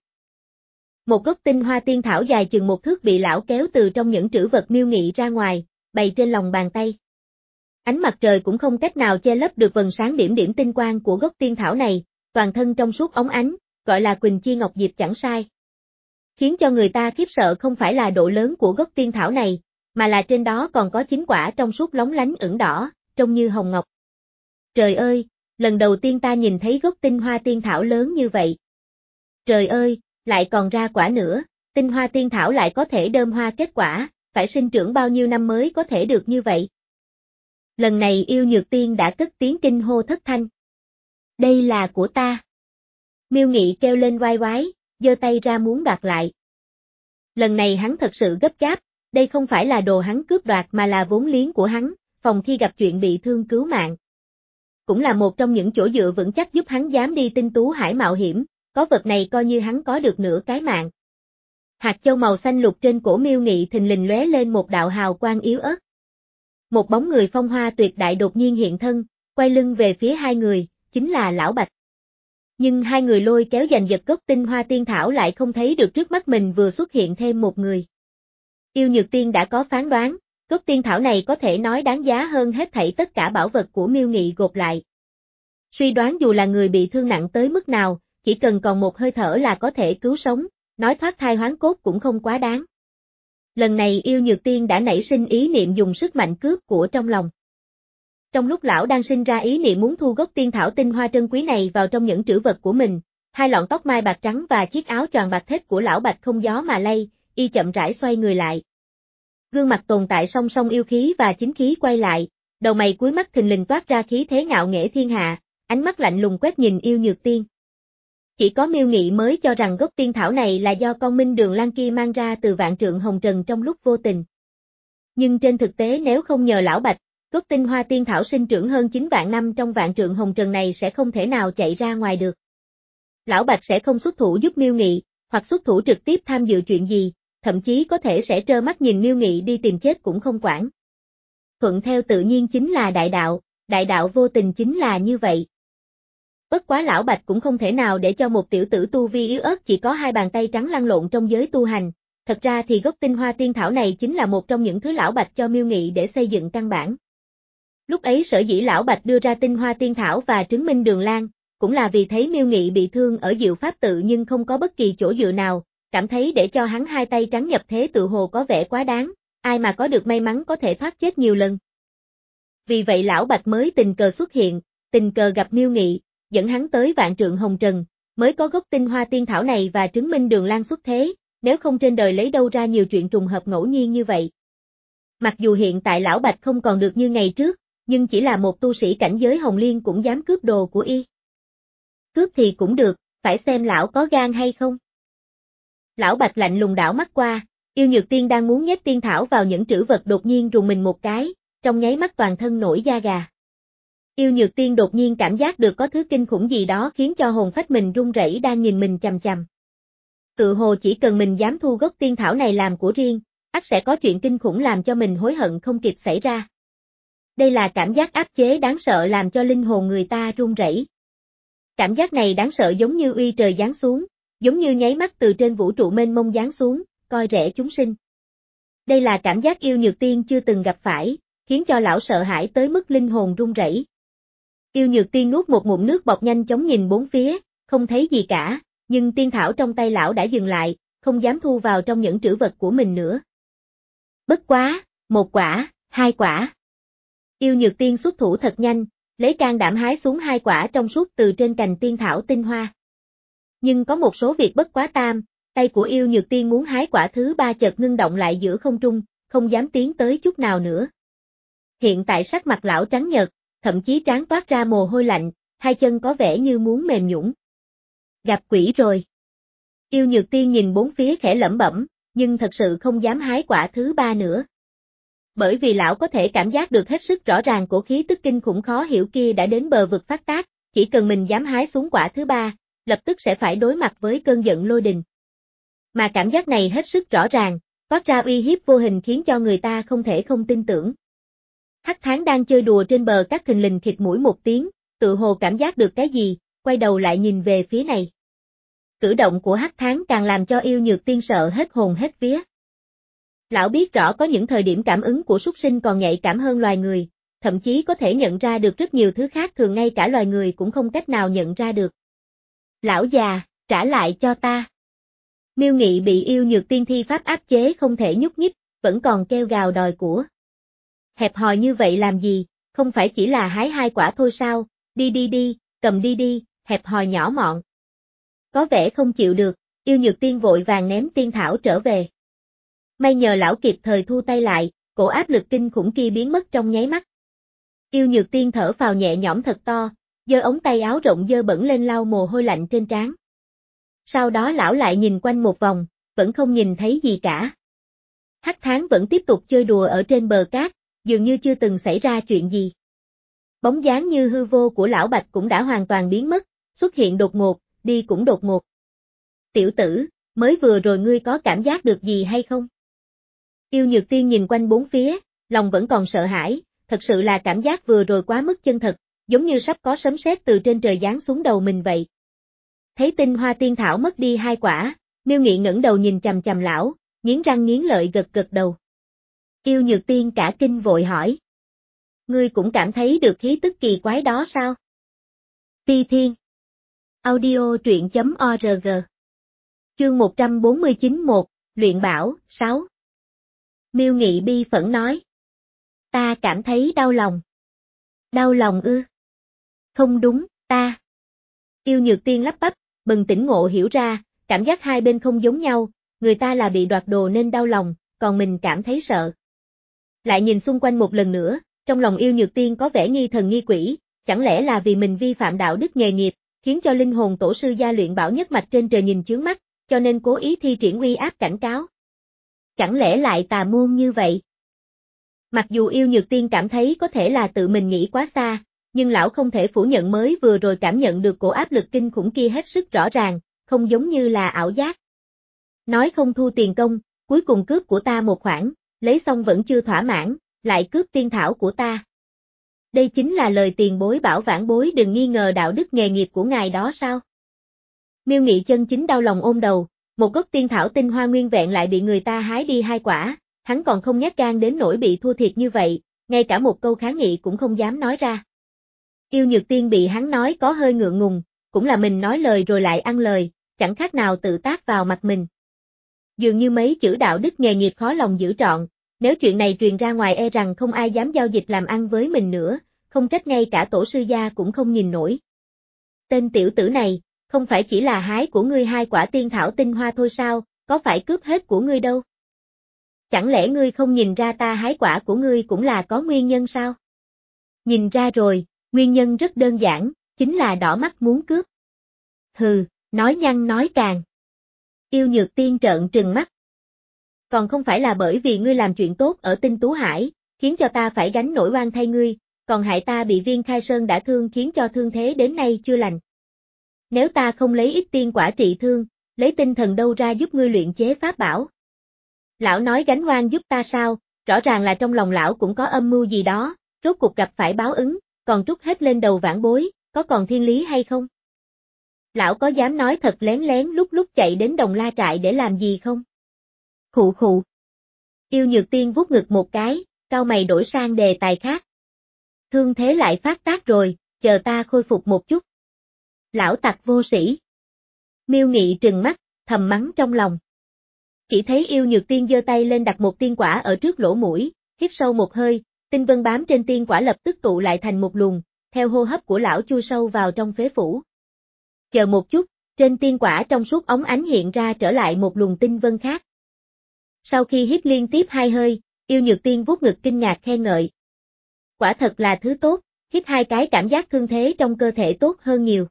Một gốc tinh hoa tiên thảo dài chừng một thước bị lão kéo từ trong nhẫn trữ vật Miêu Nghị ra ngoài, bày trên lòng bàn tay. Ánh mặt trời cũng không cách nào che lấp được vầng sáng điểm điểm tinh quang của gốc tiên thảo này, toàn thân trong suốt óng ánh, gọi là Quỳnh Chi Ngọc Diệp chẳng sai. Khiến cho người ta khiếp sợ không phải là độ lớn của gốc tiên thảo này, mà là trên đó còn có chín quả trong suốt lóng lánh ửng đỏ, trông như hồng ngọc. Trời ơi, lần đầu tiên ta nhìn thấy gốc tinh hoa tiên thảo lớn như vậy. Trời ơi, lại còn ra quả nữa, tinh hoa tiên thảo lại có thể đơm hoa kết quả, phải sinh trưởng bao nhiêu năm mới có thể được như vậy. Lần này Yêu Nhược Tiên đã cất tiếng kinh hô thất thanh. Đây là của ta. Miêu Nghị kêu lên oai oái, giơ tay ra muốn đoạt lại. Lần này hắn thật sự gấp gáp, đây không phải là đồ hắn cướp đoạt mà là vốn liếng của hắn, phòng khi gặp chuyện bị thương cứu mạng. Cũng là một trong những chỗ dựa vững chắc giúp hắn dám đi tinh tú hải mạo hiểm, có vật này coi như hắn có được nửa cái mạng. Hạt châu màu xanh lục trên cổ Miêu Nghị thình lình lóe lên một đạo hào quang yếu ớt. Một bóng người phong hoa tuyệt đại đột nhiên hiện thân, quay lưng về phía hai người, chính là Lão Bạch. Nhưng hai người lôi kéo giành giật gốc tinh hoa tiên thảo lại không thấy được trước mắt mình vừa xuất hiện thêm một người. Yêu Nhược Tiên đã có phán đoán, gốc tiên thảo này có thể nói đáng giá hơn hết thảy tất cả bảo vật của Miêu Nghị gộp lại. Suy đoán dù là người bị thương nặng tới mức nào, chỉ cần còn một hơi thở là có thể cứu sống, nói thoát thai hoán cốt cũng không quá đáng. Lần này Yêu Nhược Tiên đã nảy sinh ý niệm dùng sức mạnh cướp của trong lòng. Trong lúc lão đang sinh ra ý niệm muốn thu gốc tiên thảo tinh hoa trân quý này vào trong những trữ vật của mình, hai lọn tóc mai bạc trắng và chiếc áo choàng bạc thết của lão Bạch không gió mà lay, y chậm rãi xoay người lại. Gương mặt tồn tại song song yêu khí và chính khí quay lại, đầu mày cuối mắt thình lình toát ra khí thế ngạo nghễ thiên hạ, ánh mắt lạnh lùng quét nhìn Yêu Nhược Tiên. Chỉ có Miêu Nghị mới cho rằng gốc tiên thảo này là do con Minh Đường Lan kia mang ra từ vạn trượng hồng trần trong lúc vô tình. Nhưng trên thực tế nếu không nhờ lão Bạch, gốc tinh hoa tiên thảo sinh trưởng hơn chín vạn năm trong vạn trượng hồng trần này sẽ không thể nào chạy ra ngoài được. Lão Bạch sẽ không xuất thủ giúp Miêu Nghị, hoặc xuất thủ trực tiếp tham dự chuyện gì, thậm chí có thể sẽ trơ mắt nhìn Miêu Nghị đi tìm chết cũng không quản. Thuận theo tự nhiên chính là đại đạo, đại đạo vô tình chính là như vậy. Bất quá lão Bạch cũng không thể nào để cho một tiểu tử tu vi yếu ớt chỉ có hai bàn tay trắng lăn lộn trong giới tu hành, thật ra thì gốc tinh hoa tiên thảo này chính là một trong những thứ lão Bạch cho Miêu Nghị để xây dựng căn bản. Lúc ấy sở dĩ lão Bạch đưa ra tinh hoa tiên thảo và chứng minh Đường Lan, cũng là vì thấy Miêu Nghị bị thương ở Diệu Pháp tự nhưng không có bất kỳ chỗ dựa nào, cảm thấy để cho hắn hai tay trắng nhập thế tự hồ có vẻ quá đáng, ai mà có được may mắn có thể thoát chết nhiều lần. Vì vậy lão Bạch mới tình cờ xuất hiện, tình cờ gặp Miêu Nghị, dẫn hắn tới vạn trượng hồng trần, mới có gốc tinh hoa tiên thảo này và chứng minh Đường Lan xuất thế, nếu không trên đời lấy đâu ra nhiều chuyện trùng hợp ngẫu nhiên như vậy. Mặc dù hiện tại lão Bạch không còn được như ngày trước, nhưng chỉ là một tu sĩ cảnh giới hồng liên cũng dám cướp đồ của y. Cướp thì cũng được, phải xem lão có gan hay không. Lão Bạch lạnh lùng đảo mắt qua, Yêu Nhược Tiên đang muốn nhét tiên thảo vào những trữ vật đột nhiên rùng mình một cái, trong nháy mắt toàn thân nổi da gà. Yêu Nhược Tiên đột nhiên cảm giác được có thứ kinh khủng gì đó khiến cho hồn phách mình run rẩy đang nhìn mình chằm chằm. Tự hồ chỉ cần mình dám thu gốc tiên thảo này làm của riêng, ắt sẽ có chuyện kinh khủng làm cho mình hối hận không kịp xảy ra. Đây là cảm giác áp chế đáng sợ làm cho linh hồn người ta run rẩy. Cảm giác này đáng sợ giống như uy trời giáng xuống, giống như nháy mắt từ trên vũ trụ mênh mông giáng xuống, coi rẻ chúng sinh. Đây là cảm giác Yêu Nhược Tiên chưa từng gặp phải, khiến cho lão sợ hãi tới mức linh hồn run rẩy. Yêu Nhược Tiên nuốt một ngụm nước bọt nhanh chóng nhìn bốn phía, không thấy gì cả, nhưng tiên thảo trong tay lão đã dừng lại, không dám thu vào trong những trữ vật của mình nữa. Bất quá, một quả, hai quả. Yêu Nhược Tiên xuất thủ thật nhanh, lấy can đảm hái xuống hai quả trong suốt từ trên cành tiên thảo tinh hoa. Nhưng có một số việc bất quá tam, tay của Yêu Nhược Tiên muốn hái quả thứ ba chợt ngưng động lại giữa không trung, không dám tiến tới chút nào nữa. Hiện tại sắc mặt lão trắng nhợt, thậm chí trán toát ra mồ hôi lạnh, hai chân có vẻ như muốn mềm nhũn. Gặp quỷ rồi. Yêu Nhược Tiên nhìn bốn phía khẽ lẩm bẩm, nhưng thật sự không dám hái quả thứ ba nữa. Bởi vì lão có thể cảm giác được hết sức rõ ràng cổ khí tức kinh khủng khó hiểu kia đã đến bờ vực phát tác, chỉ cần mình dám hái xuống quả thứ ba, lập tức sẽ phải đối mặt với cơn giận lôi đình. Mà cảm giác này hết sức rõ ràng, toát ra uy hiếp vô hình khiến cho người ta không thể không tin tưởng. Hắc Thán đang chơi đùa trên bờ cát thình lình khịt mũi một tiếng, tự hồ cảm giác được cái gì, quay đầu lại nhìn về phía này. Cử động của Hắc Thán càng làm cho Yêu Nhược Tiên sợ hết hồn hết vía. Lão biết rõ có những thời điểm cảm ứng của súc sinh còn nhạy cảm hơn loài người, thậm chí có thể nhận ra được rất nhiều thứ khác thường ngay cả loài người cũng không cách nào nhận ra được. Lão già, trả lại cho ta. Miêu Nghị bị Yêu Nhược Tiên thi pháp áp chế không thể nhúc nhích, vẫn còn kêu gào đòi của. Hẹp hòi như vậy làm gì, không phải chỉ là hái hai quả thôi sao, đi đi đi, cầm đi đi, hẹp hòi nhỏ mọn. Có vẻ không chịu được, Yêu Nhược Tiên vội vàng ném tiên thảo trở về. May nhờ lão kịp thời thu tay lại, cổ áp lực kinh khủng kia biến mất trong nháy mắt. Yêu Nhược Tiên thở phào nhẹ nhõm thật to, giơ ống tay áo rộng dơ bẩn lên lau mồ hôi lạnh trên trán. Sau đó lão lại nhìn quanh một vòng, vẫn không nhìn thấy gì cả. Hắc Thán vẫn tiếp tục chơi đùa ở trên bờ cát, dường như chưa từng xảy ra chuyện gì. Bóng dáng như hư vô của lão Bạch cũng đã hoàn toàn biến mất, xuất hiện đột ngột, đi cũng đột ngột. Tiểu tử, mới vừa rồi ngươi có cảm giác được gì hay không? Yêu Nhược Tiên nhìn quanh bốn phía, lòng vẫn còn sợ hãi, thật sự là cảm giác vừa rồi quá mức chân thật, giống như sắp có sấm sét từ trên trời giáng xuống đầu mình vậy. Thấy tinh hoa tiên thảo mất đi hai quả, Miêu Nghị ngẩng đầu nhìn chằm chằm lão, nghiến răng nghiến lợi gật gật đầu. Yêu Nhược Tiên cả kinh vội hỏi. Ngươi cũng cảm thấy được khí tức kỳ quái đó sao? Ti Thiên. Audio truyện chấm org. Chương một trăm bốn mươi chín một, Luyện Bảo, sáu. Miêu Nghị bi phẫn nói. Ta cảm thấy đau lòng. Đau lòng ư? Không đúng, ta. Yêu Nhược Tiên lắp bắp, bừng tỉnh ngộ hiểu ra, cảm giác hai bên không giống nhau, người ta là bị đoạt đồ nên đau lòng, còn mình cảm thấy sợ. Lại nhìn xung quanh một lần nữa, trong lòng Yêu Nhược Tiên có vẻ nghi thần nghi quỷ, chẳng lẽ là vì mình vi phạm đạo đức nghề nghiệp, khiến cho linh hồn tổ sư gia luyện bảo nhất mạch trên trời nhìn chướng mắt, cho nên cố ý thi triển uy áp cảnh cáo. Chẳng lẽ lại tà môn như vậy? Mặc dù Yêu Nhược Tiên cảm thấy có thể là tự mình nghĩ quá xa, nhưng lão không thể phủ nhận mới vừa rồi cảm nhận được cổ áp lực kinh khủng kia hết sức rõ ràng, không giống như là ảo giác. Nói không thu tiền công, cuối cùng cướp của ta một khoản, lấy xong vẫn chưa thỏa mãn, lại cướp tiên thảo của ta. Đây chính là lời tiền bối bảo vãn bối đừng nghi ngờ đạo đức nghề nghiệp của ngài đó sao? Miêu Nghị chân chính đau lòng ôm đầu, một gốc tiên thảo tinh hoa nguyên vẹn lại bị người ta hái đi hai quả, hắn còn không nhát gan đến nỗi bị thua thiệt như vậy, ngay cả một câu kháng nghị cũng không dám nói ra. Yêu Nhược Tiên bị hắn nói có hơi ngượng ngùng, cũng là mình nói lời rồi lại ăn lời, chẳng khác nào tự tát vào mặt mình. Dường như mấy chữ đạo đức nghề nghiệp khó lòng giữ trọn, nếu chuyện này truyền ra ngoài e rằng không ai dám giao dịch làm ăn với mình nữa, không trách ngay cả tổ sư gia cũng không nhìn nổi. Tên tiểu tử này, không phải chỉ là hái của ngươi hai quả tiên thảo tinh hoa thôi sao, có phải cướp hết của ngươi đâu. Chẳng lẽ ngươi không nhìn ra ta hái quả của ngươi cũng là có nguyên nhân sao? Nhìn ra rồi, nguyên nhân rất đơn giản, chính là đỏ mắt muốn cướp. Hừ, nói nhăng nói càng. Yêu Nhược Tiên trợn trừng mắt. Còn không phải là bởi vì ngươi làm chuyện tốt ở Tinh Tú Hải, khiến cho ta phải gánh nỗi oan thay ngươi, còn hại ta bị Viên Khai Sơn đã thương khiến cho thương thế đến nay chưa lành. Nếu ta không lấy ít tiên quả trị thương, lấy tinh thần đâu ra giúp ngươi luyện chế pháp bảo? Lão nói gánh oan giúp ta sao, rõ ràng là trong lòng lão cũng có âm mưu gì đó, rốt cuộc gặp phải báo ứng, còn trút hết lên đầu vãn bối, có còn thiên lý hay không? Lão có dám nói thật lén lén lúc lúc chạy đến Đồng La trại để làm gì không? Khụ khụ. Yêu Nhược Tiên vuốt ngực một cái, cau mày đổi sang đề tài khác. Thương thế lại phát tác rồi, chờ ta khôi phục một chút. Lão tặc vô sĩ. Miêu Nghị trừng mắt, thầm mắng trong lòng. Chỉ thấy Yêu Nhược Tiên giơ tay lên đặt một tiên quả ở trước lỗ mũi, hít sâu một hơi, tinh vân bám trên tiên quả lập tức tụ lại thành một luồng, theo hô hấp của lão chui sâu vào trong phế phủ. Chờ một chút, trên tiên quả trong suốt óng ánh hiện ra trở lại một luồng tinh vân khác. Sau khi hít liên tiếp hai hơi, Yêu Nhược Tiên vuốt ngực kinh ngạc khen ngợi. Quả thật là thứ tốt, hít hai cái cảm giác thương thế trong cơ thể tốt hơn nhiều.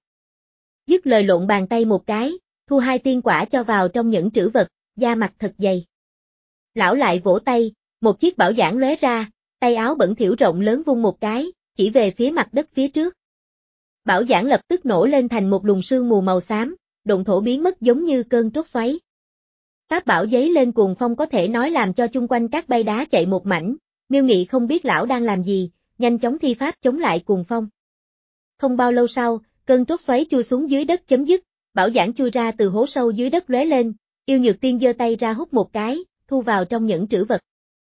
Dứt lời lộn bàn tay một cái, thu hai tiên quả cho vào trong nhẫn trữ vật, da mặt thật dày. Lão lại vỗ tay, một chiếc bảo giản lóe ra, tay áo bẩn thỉu rộng lớn vung một cái, chỉ về phía mặt đất phía trước. Bảo giản lập tức nổ lên thành một luồng sương mù màu xám, độn thổ biến mất giống như cơn trút xoáy. Pháp bảo giấy lên cuồng phong có thể nói làm cho chung quanh các bay đá chạy một mảnh, Miêu Nghị không biết lão đang làm gì, nhanh chóng thi pháp chống lại cuồng phong. Không bao lâu sau, cơn trút xoáy chui xuống dưới đất chấm dứt, bảo giản chui ra từ hố sâu dưới đất lóe lên, Yêu Nhược Tiên giơ tay ra hút một cái, thu vào trong nhẫn trữ vật.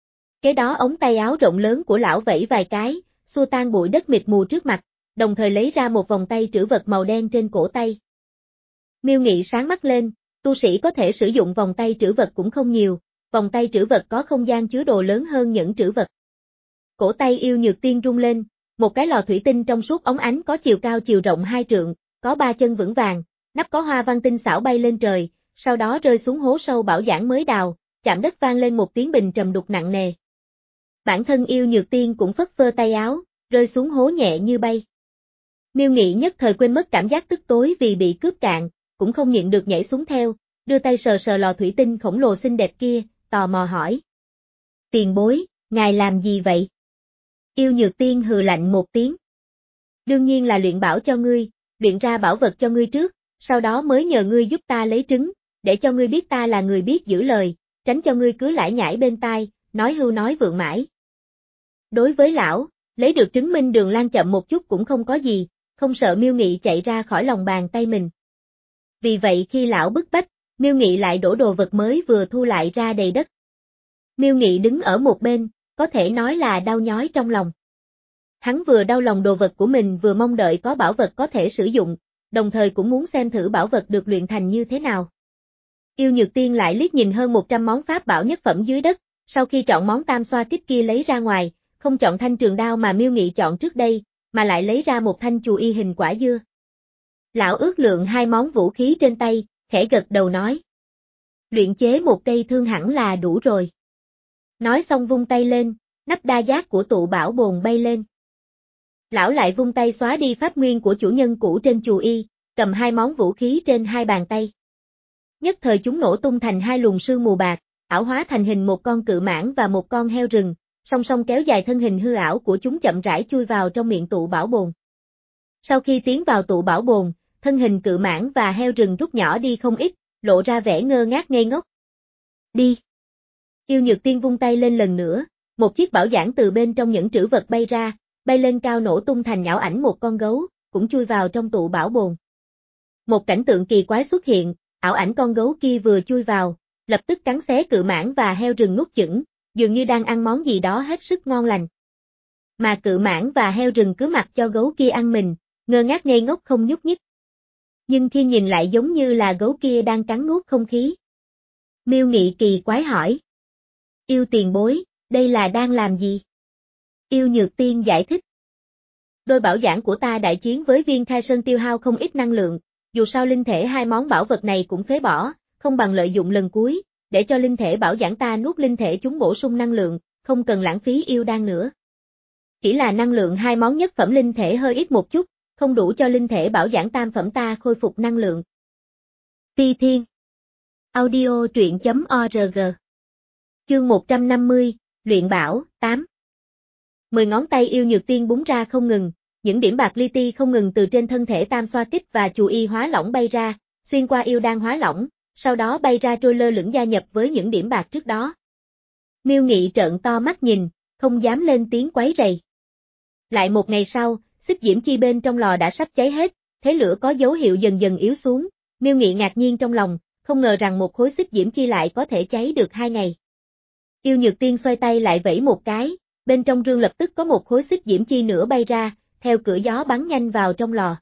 Kế đó ống tay áo rộng lớn của lão vẫy vài cái, xua tan bụi đất mịt mù trước mặt, đồng thời lấy ra một vòng tay trữ vật màu đen trên cổ tay. Miêu Nghị sáng mắt lên, tu sĩ có thể sử dụng vòng tay trữ vật cũng không nhiều, vòng tay trữ vật có không gian chứa đồ lớn hơn nhẫn trữ vật. Cổ tay Yêu Nhược Tiên rung lên, một cái lò thủy tinh trong suốt óng ánh có chiều cao chiều rộng hai trượng, có ba chân vững vàng, nắp có hoa văn tinh xảo bay lên trời, sau đó rơi xuống hố sâu bảo giảng mới đào, chạm đất vang lên một tiếng bình trầm đục nặng nề. Bản thân Yêu Nhược Tiên cũng phất phơ tay áo, rơi xuống hố nhẹ như bay. Miêu Nghị nhất thời quên mất cảm giác tức tối vì bị cướp cạn, cũng không nhịn được nhảy xuống theo, đưa tay sờ sờ lò thủy tinh khổng lồ xinh đẹp kia, tò mò hỏi. Tiền bối, ngài làm gì vậy? Yêu Nhược Tiên hừ lạnh một tiếng. Đương nhiên là luyện bảo cho ngươi, luyện ra bảo vật cho ngươi trước, sau đó mới nhờ ngươi giúp ta lấy trứng, để cho ngươi biết ta là người biết giữ lời, tránh cho ngươi cứ lải nhải bên tai, nói hưu nói vượng mãi. Đối với lão, lấy được trứng minh đường lan chậm một chút cũng không có gì, không sợ Miêu Nghị chạy ra khỏi lòng bàn tay mình. Vì vậy khi lão bức bách, Miêu Nghị lại đổ đồ vật mới vừa thu lại ra đầy đất. Miêu Nghị đứng ở một bên, có thể nói là đau nhói trong lòng. Hắn vừa đau lòng đồ vật của mình vừa mong đợi có bảo vật có thể sử dụng, đồng thời cũng muốn xem thử bảo vật được luyện thành như thế nào. Yêu Nhược Tiên lại liếc nhìn hơn một trăm món pháp bảo nhất phẩm dưới đất, sau khi chọn món tam xoa kích kia lấy ra ngoài, không chọn thanh trường đao mà Miêu Nghị chọn trước đây, mà lại lấy ra một thanh chù y hình quả dưa. Lão ước lượng hai món vũ khí trên tay, khẽ gật đầu nói. Luyện chế một cây thương hẳn là đủ rồi. Nói xong vung tay lên, nắp đa giác của tụ bảo bồn bay lên. Lão lại vung tay xóa đi pháp nguyên của chủ nhân cũ trên chù y, cầm hai món vũ khí trên hai bàn tay. Nhất thời chúng nổ tung thành hai luồng sương mù bạc, ảo hóa thành hình một con cự mãng và một con heo rừng, song song kéo dài thân hình hư ảo của chúng chậm rãi chui vào trong miệng tụ bảo bồn. Sau khi tiến vào tụ bảo bồn, thân hình cự mãng và heo rừng rút nhỏ đi không ít, lộ ra vẻ ngơ ngác ngây ngốc. Đi! Yêu Nhược Tiên vung tay lên lần nữa, một chiếc bảo giản từ bên trong những trữ vật bay ra, bay lên cao nổ tung thành ảo ảnh một con gấu, cũng chui vào trong tụ bảo bồn. Một cảnh tượng kỳ quái xuất hiện, ảo ảnh con gấu kia vừa chui vào, lập tức cắn xé cự mãng và heo rừng nuốt chửng, dường như đang ăn món gì đó hết sức ngon lành. Mà cự mãng và heo rừng cứ mặc cho gấu kia ăn mình, ngơ ngác ngây ngốc không nhúc nhích. Nhưng khi nhìn lại giống như là gấu kia đang cắn nuốt không khí. Miêu Nghị kỳ quái hỏi. Yêu tiền bối, đây là đang làm gì? Yêu Nhược Tiên giải thích. Đôi bảo giảng của ta đại chiến với viên khai sơn tiêu hao không ít năng lượng, dù sao linh thể hai món bảo vật này cũng phế bỏ, không bằng lợi dụng lần cuối, để cho linh thể bảo giảng ta nuốt linh thể chúng bổ sung năng lượng, không cần lãng phí yêu đan nữa. Chỉ là năng lượng hai món nhất phẩm linh thể hơi ít một chút, không đủ cho linh thể bảo giảng tam phẩm ta khôi phục năng lượng. Phi Thiên Audio truyện chấm org Chương một trăm năm mươi, Luyện Bảo, tám Mười ngón tay Yêu Nhược Tiên búng ra không ngừng, những điểm bạc li ti không ngừng từ trên thân thể tam xoa kích và chù y hóa lỏng bay ra, xuyên qua yêu đan hóa lỏng, sau đó bay ra trôi lơ lửng gia nhập với những điểm bạc trước đó. Miêu Nghị trợn to mắt nhìn, không dám lên tiếng quấy rầy. Lại một ngày sau, xích diễm chi bên trong lò đã sắp cháy hết, thế lửa có dấu hiệu dần dần yếu xuống, Miêu Nghị ngạc nhiên trong lòng, không ngờ rằng một khối xích diễm chi lại có thể cháy được hai ngày. Yêu Nhược Tiên xoay tay lại vẫy một cái, bên trong rương lập tức có một khối xích diễm chi nữa bay ra, theo cửa gió bắn nhanh vào trong lò.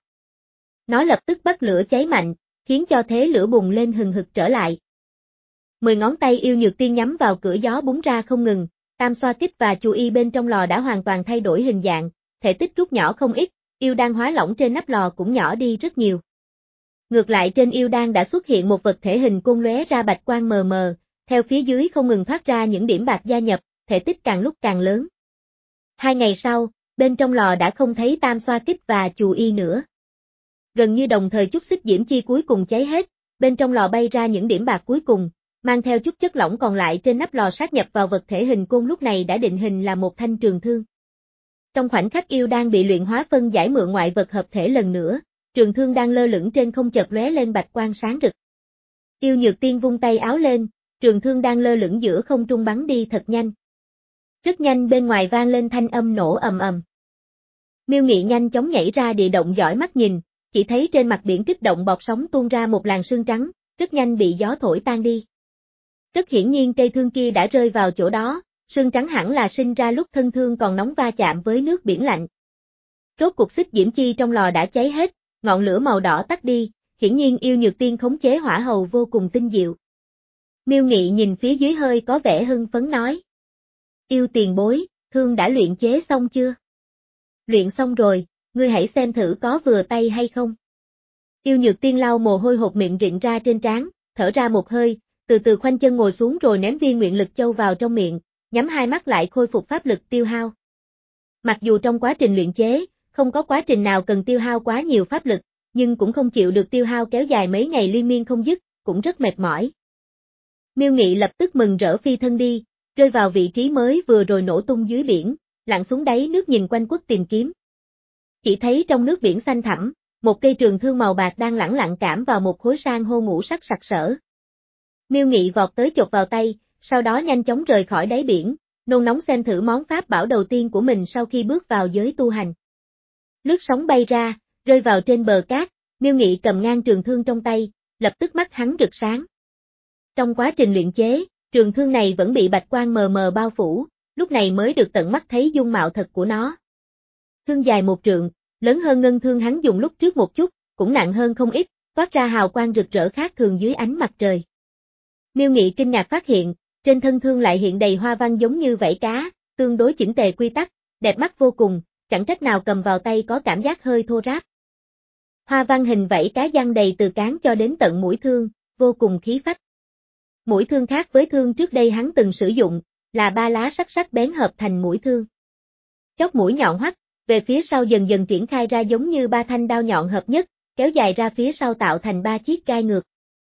Nó lập tức bắt lửa cháy mạnh, khiến cho thế lửa bùng lên hừng hực trở lại. Mười ngón tay Yêu Nhược Tiên nhắm vào cửa gió búng ra không ngừng, tam xoa kích và chù y bên trong lò đã hoàn toàn thay đổi hình dạng, thể tích rút nhỏ không ít, yêu đan hóa lỏng trên nắp lò cũng nhỏ đi rất nhiều. Ngược lại trên yêu đan đã xuất hiện một vật thể hình côn lóe ra bạch quang mờ mờ, theo phía dưới không ngừng thoát ra những điểm bạc gia nhập, thể tích càng lúc càng lớn. Hai ngày sau, bên trong lò đã không thấy tam xoa kích và chù y nữa. Gần như đồng thời chút xích diễm chi cuối cùng cháy hết, bên trong lò bay ra những điểm bạc cuối cùng, mang theo chút chất lỏng còn lại trên nắp lò sát nhập vào vật thể hình côn lúc này đã định hình là một thanh trường thương. Trong khoảnh khắc yêu đang bị luyện hóa phân giải mượn ngoại vật hợp thể lần nữa, trường thương đang lơ lửng trên không chợt lóe lên bạch quang sáng rực. Yêu Nhược Tiên vung tay áo lên, trường thương đang lơ lửng giữa không trung bắn đi thật nhanh. Rất nhanh bên ngoài vang lên thanh âm nổ ầm ầm. Miêu Nghị nhanh chóng nhảy ra địa động dõi mắt nhìn, chỉ thấy trên mặt biển kích động bọt sóng tuôn ra một làn sương trắng, rất nhanh bị gió thổi tan đi. Rất hiển nhiên cây thương kia đã rơi vào chỗ đó, sương trắng hẳn là sinh ra lúc thân thương còn nóng va chạm với nước biển lạnh. Rốt cuộc xích diễm chi trong lò đã cháy hết, ngọn lửa màu đỏ tắt đi, hiển nhiên Yêu Nhược Tiên khống chế hỏa hầu vô cùng tinh diệu. Miêu Nghị nhìn phía dưới hơi có vẻ hưng phấn nói. Yêu tiền bối, thương đã luyện chế xong chưa? Luyện xong rồi, ngươi hãy xem thử có vừa tay hay không. Yêu Nhược Tiên lau mồ hôi hột miệng rịn ra trên trán, thở ra một hơi, từ từ khoanh chân ngồi xuống rồi ném viên nguyện lực châu vào trong miệng, nhắm hai mắt lại khôi phục pháp lực tiêu hao. Mặc dù trong quá trình luyện chế, không có quá trình nào cần tiêu hao quá nhiều pháp lực, nhưng cũng không chịu được tiêu hao kéo dài mấy ngày liên miên không dứt, cũng rất mệt mỏi. Miêu Nghị lập tức mừng rỡ phi thân đi, rơi vào vị trí mới vừa rồi nổ tung dưới biển, lặn xuống đáy nước nhìn quanh quất tìm kiếm. Chỉ thấy trong nước biển xanh thẳm, một cây trường thương màu bạc đang lẳng lặng cảm vào một khối san hô ngũ sắc sặc sỡ. Miêu Nghị vọt tới chộp vào tay, sau đó nhanh chóng rời khỏi đáy biển, nôn nóng xem thử món pháp bảo đầu tiên của mình sau khi bước vào giới tu hành. Lướt sóng bay ra, rơi vào trên bờ cát, Miêu Nghị cầm ngang trường thương trong tay, lập tức mắt hắn rực sáng. Trong quá trình luyện chế, trường thương này vẫn bị bạch quang mờ mờ bao phủ, lúc này mới được tận mắt thấy dung mạo thật của nó. Thương dài một trượng, lớn hơn ngân thương hắn dùng lúc trước một chút, cũng nặng hơn không ít, toát ra hào quang rực rỡ khác thường dưới ánh mặt trời. Miêu Nghị kinh ngạc phát hiện, trên thân thương lại hiện đầy hoa văn giống như vảy cá, tương đối chỉnh tề quy tắc, đẹp mắt vô cùng, chẳng trách nào cầm vào tay có cảm giác hơi thô ráp. Hoa văn hình vảy cá giăng đầy từ cán cho đến tận mũi thương, vô cùng khí phách. Mũi thương khác với thương trước đây hắn từng sử dụng, là ba lá sắc sắc bén hợp thành mũi thương. Chóp mũi nhọn hoắt, về phía sau dần dần triển khai ra giống như ba thanh đao nhọn hợp nhất, kéo dài ra phía sau tạo thành ba chiếc gai ngược.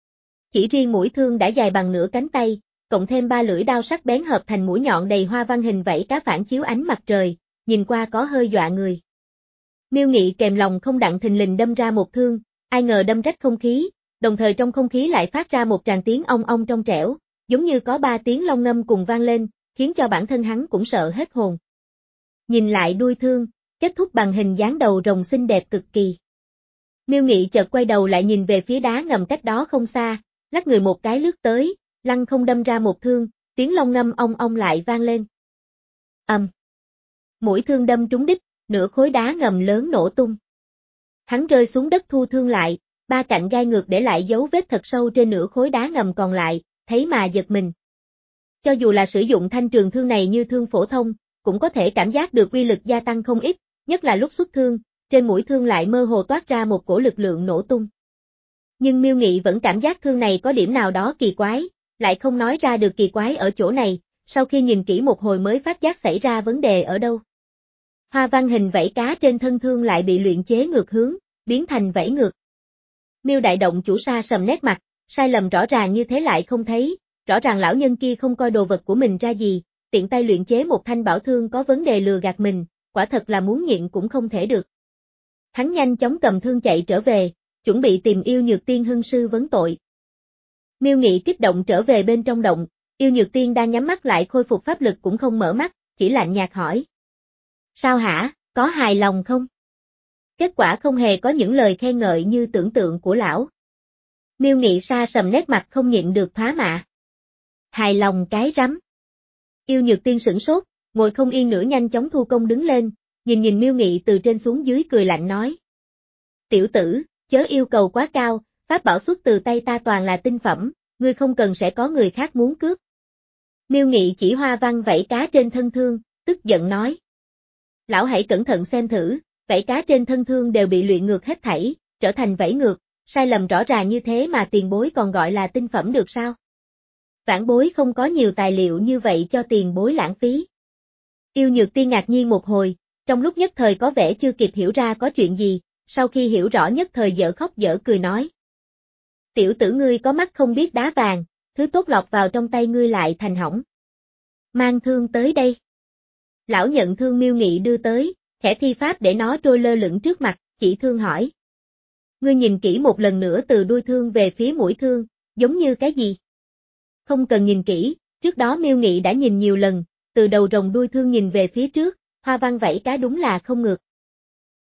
Chỉ riêng mũi thương đã dài bằng nửa cánh tay, cộng thêm ba lưỡi đao sắc bén hợp thành mũi nhọn đầy hoa văn hình vảy cá phản chiếu ánh mặt trời, nhìn qua có hơi dọa người. Miêu Nghị kèm lòng không đặng thình lình đâm ra một thương, ai ngờ đâm rách không khí, đồng thời trong không khí lại phát ra một tràng tiếng ong ong trong trẻo, giống như có ba tiếng long ngâm cùng vang lên, khiến cho bản thân hắn cũng sợ hết hồn. Nhìn lại đuôi thương, kết thúc bằng hình dáng đầu rồng xinh đẹp cực kỳ. Miêu Nghị chợt quay đầu lại nhìn về phía đá ngầm cách đó không xa, lắc người một cái lướt tới, lăng không đâm ra một thương, tiếng long ngâm ong ong lại vang lên. Ầm. Um. Mũi thương đâm trúng đích, nửa khối đá ngầm lớn nổ tung. Hắn rơi xuống đất thu thương lại, ba cạnh gai ngược để lại dấu vết thật sâu trên nửa khối đá ngầm còn lại, thấy mà giật mình. Cho dù là sử dụng thanh trường thương này như thương phổ thông, cũng có thể cảm giác được uy lực gia tăng không ít, nhất là lúc xuất thương, trên mũi thương lại mơ hồ toát ra một cổ lực lượng nổ tung. Nhưng Miêu Nghị vẫn cảm giác thương này có điểm nào đó kỳ quái, lại không nói ra được kỳ quái ở chỗ này, sau khi nhìn kỹ một hồi mới phát giác xảy ra vấn đề ở đâu. Hoa văn hình vảy cá trên thân thương lại bị luyện chế ngược hướng, biến thành vảy ngược. Miêu Đại Động chủ sa sầm nét mặt, sai lầm rõ ràng như thế lại không thấy, rõ ràng lão nhân kia không coi đồ vật của mình ra gì, tiện tay luyện chế một thanh bảo thương có vấn đề lừa gạt mình, quả thật là muốn nhịn cũng không thể được. Hắn nhanh chóng cầm thương chạy trở về, chuẩn bị tìm Yêu Nhược Tiên hưng sư vấn tội. Miêu Nghị kích động trở về bên trong động, Yêu Nhược Tiên đang nhắm mắt lại khôi phục pháp lực cũng không mở mắt, chỉ lạnh nhạt hỏi. Sao hả, có hài lòng không? Kết quả không hề có những lời khen ngợi như tưởng tượng của lão. Miêu Nghị sa sầm nét mặt không nhịn được thoá mạ. Hài lòng cái rắm. Yêu Nhược Tiên sửng sốt, ngồi không yên nữa nhanh chóng thu công đứng lên, nhìn nhìn Miêu Nghị từ trên xuống dưới cười lạnh nói. Tiểu tử, chớ yêu cầu quá cao, pháp bảo xuất từ tay ta toàn là tinh phẩm, ngươi không cần sẽ có người khác muốn cướp. Miêu Nghị chỉ hoa văn vảy cá trên thân thương, tức giận nói. Lão hãy cẩn thận xem thử, vảy cá trên thân thương đều bị luyện ngược hết thảy, trở thành vảy ngược, sai lầm rõ ràng như thế mà tiền bối còn gọi là tinh phẩm được sao? Vãn bối không có nhiều tài liệu như vậy cho tiền bối lãng phí. Yêu Nhược Tiên ngạc nhiên một hồi, trong lúc nhất thời có vẻ chưa kịp hiểu ra có chuyện gì, sau khi hiểu rõ nhất thời dở khóc dở cười nói. Tiểu tử ngươi có mắt không biết đá vàng, thứ tốt lọt vào trong tay ngươi lại thành hỏng. Mang thương tới đây. Lão nhận thương Miêu Nghị đưa tới, thẻ thi pháp để nó trôi lơ lửng trước mặt, chỉ thương hỏi. Ngươi nhìn kỹ một lần nữa từ đuôi thương về phía mũi thương, giống như cái gì? Không cần nhìn kỹ, trước đó Miêu Nghị đã nhìn nhiều lần, từ đầu rồng đuôi thương nhìn về phía trước, hoa văn vảy cá đúng là không ngược,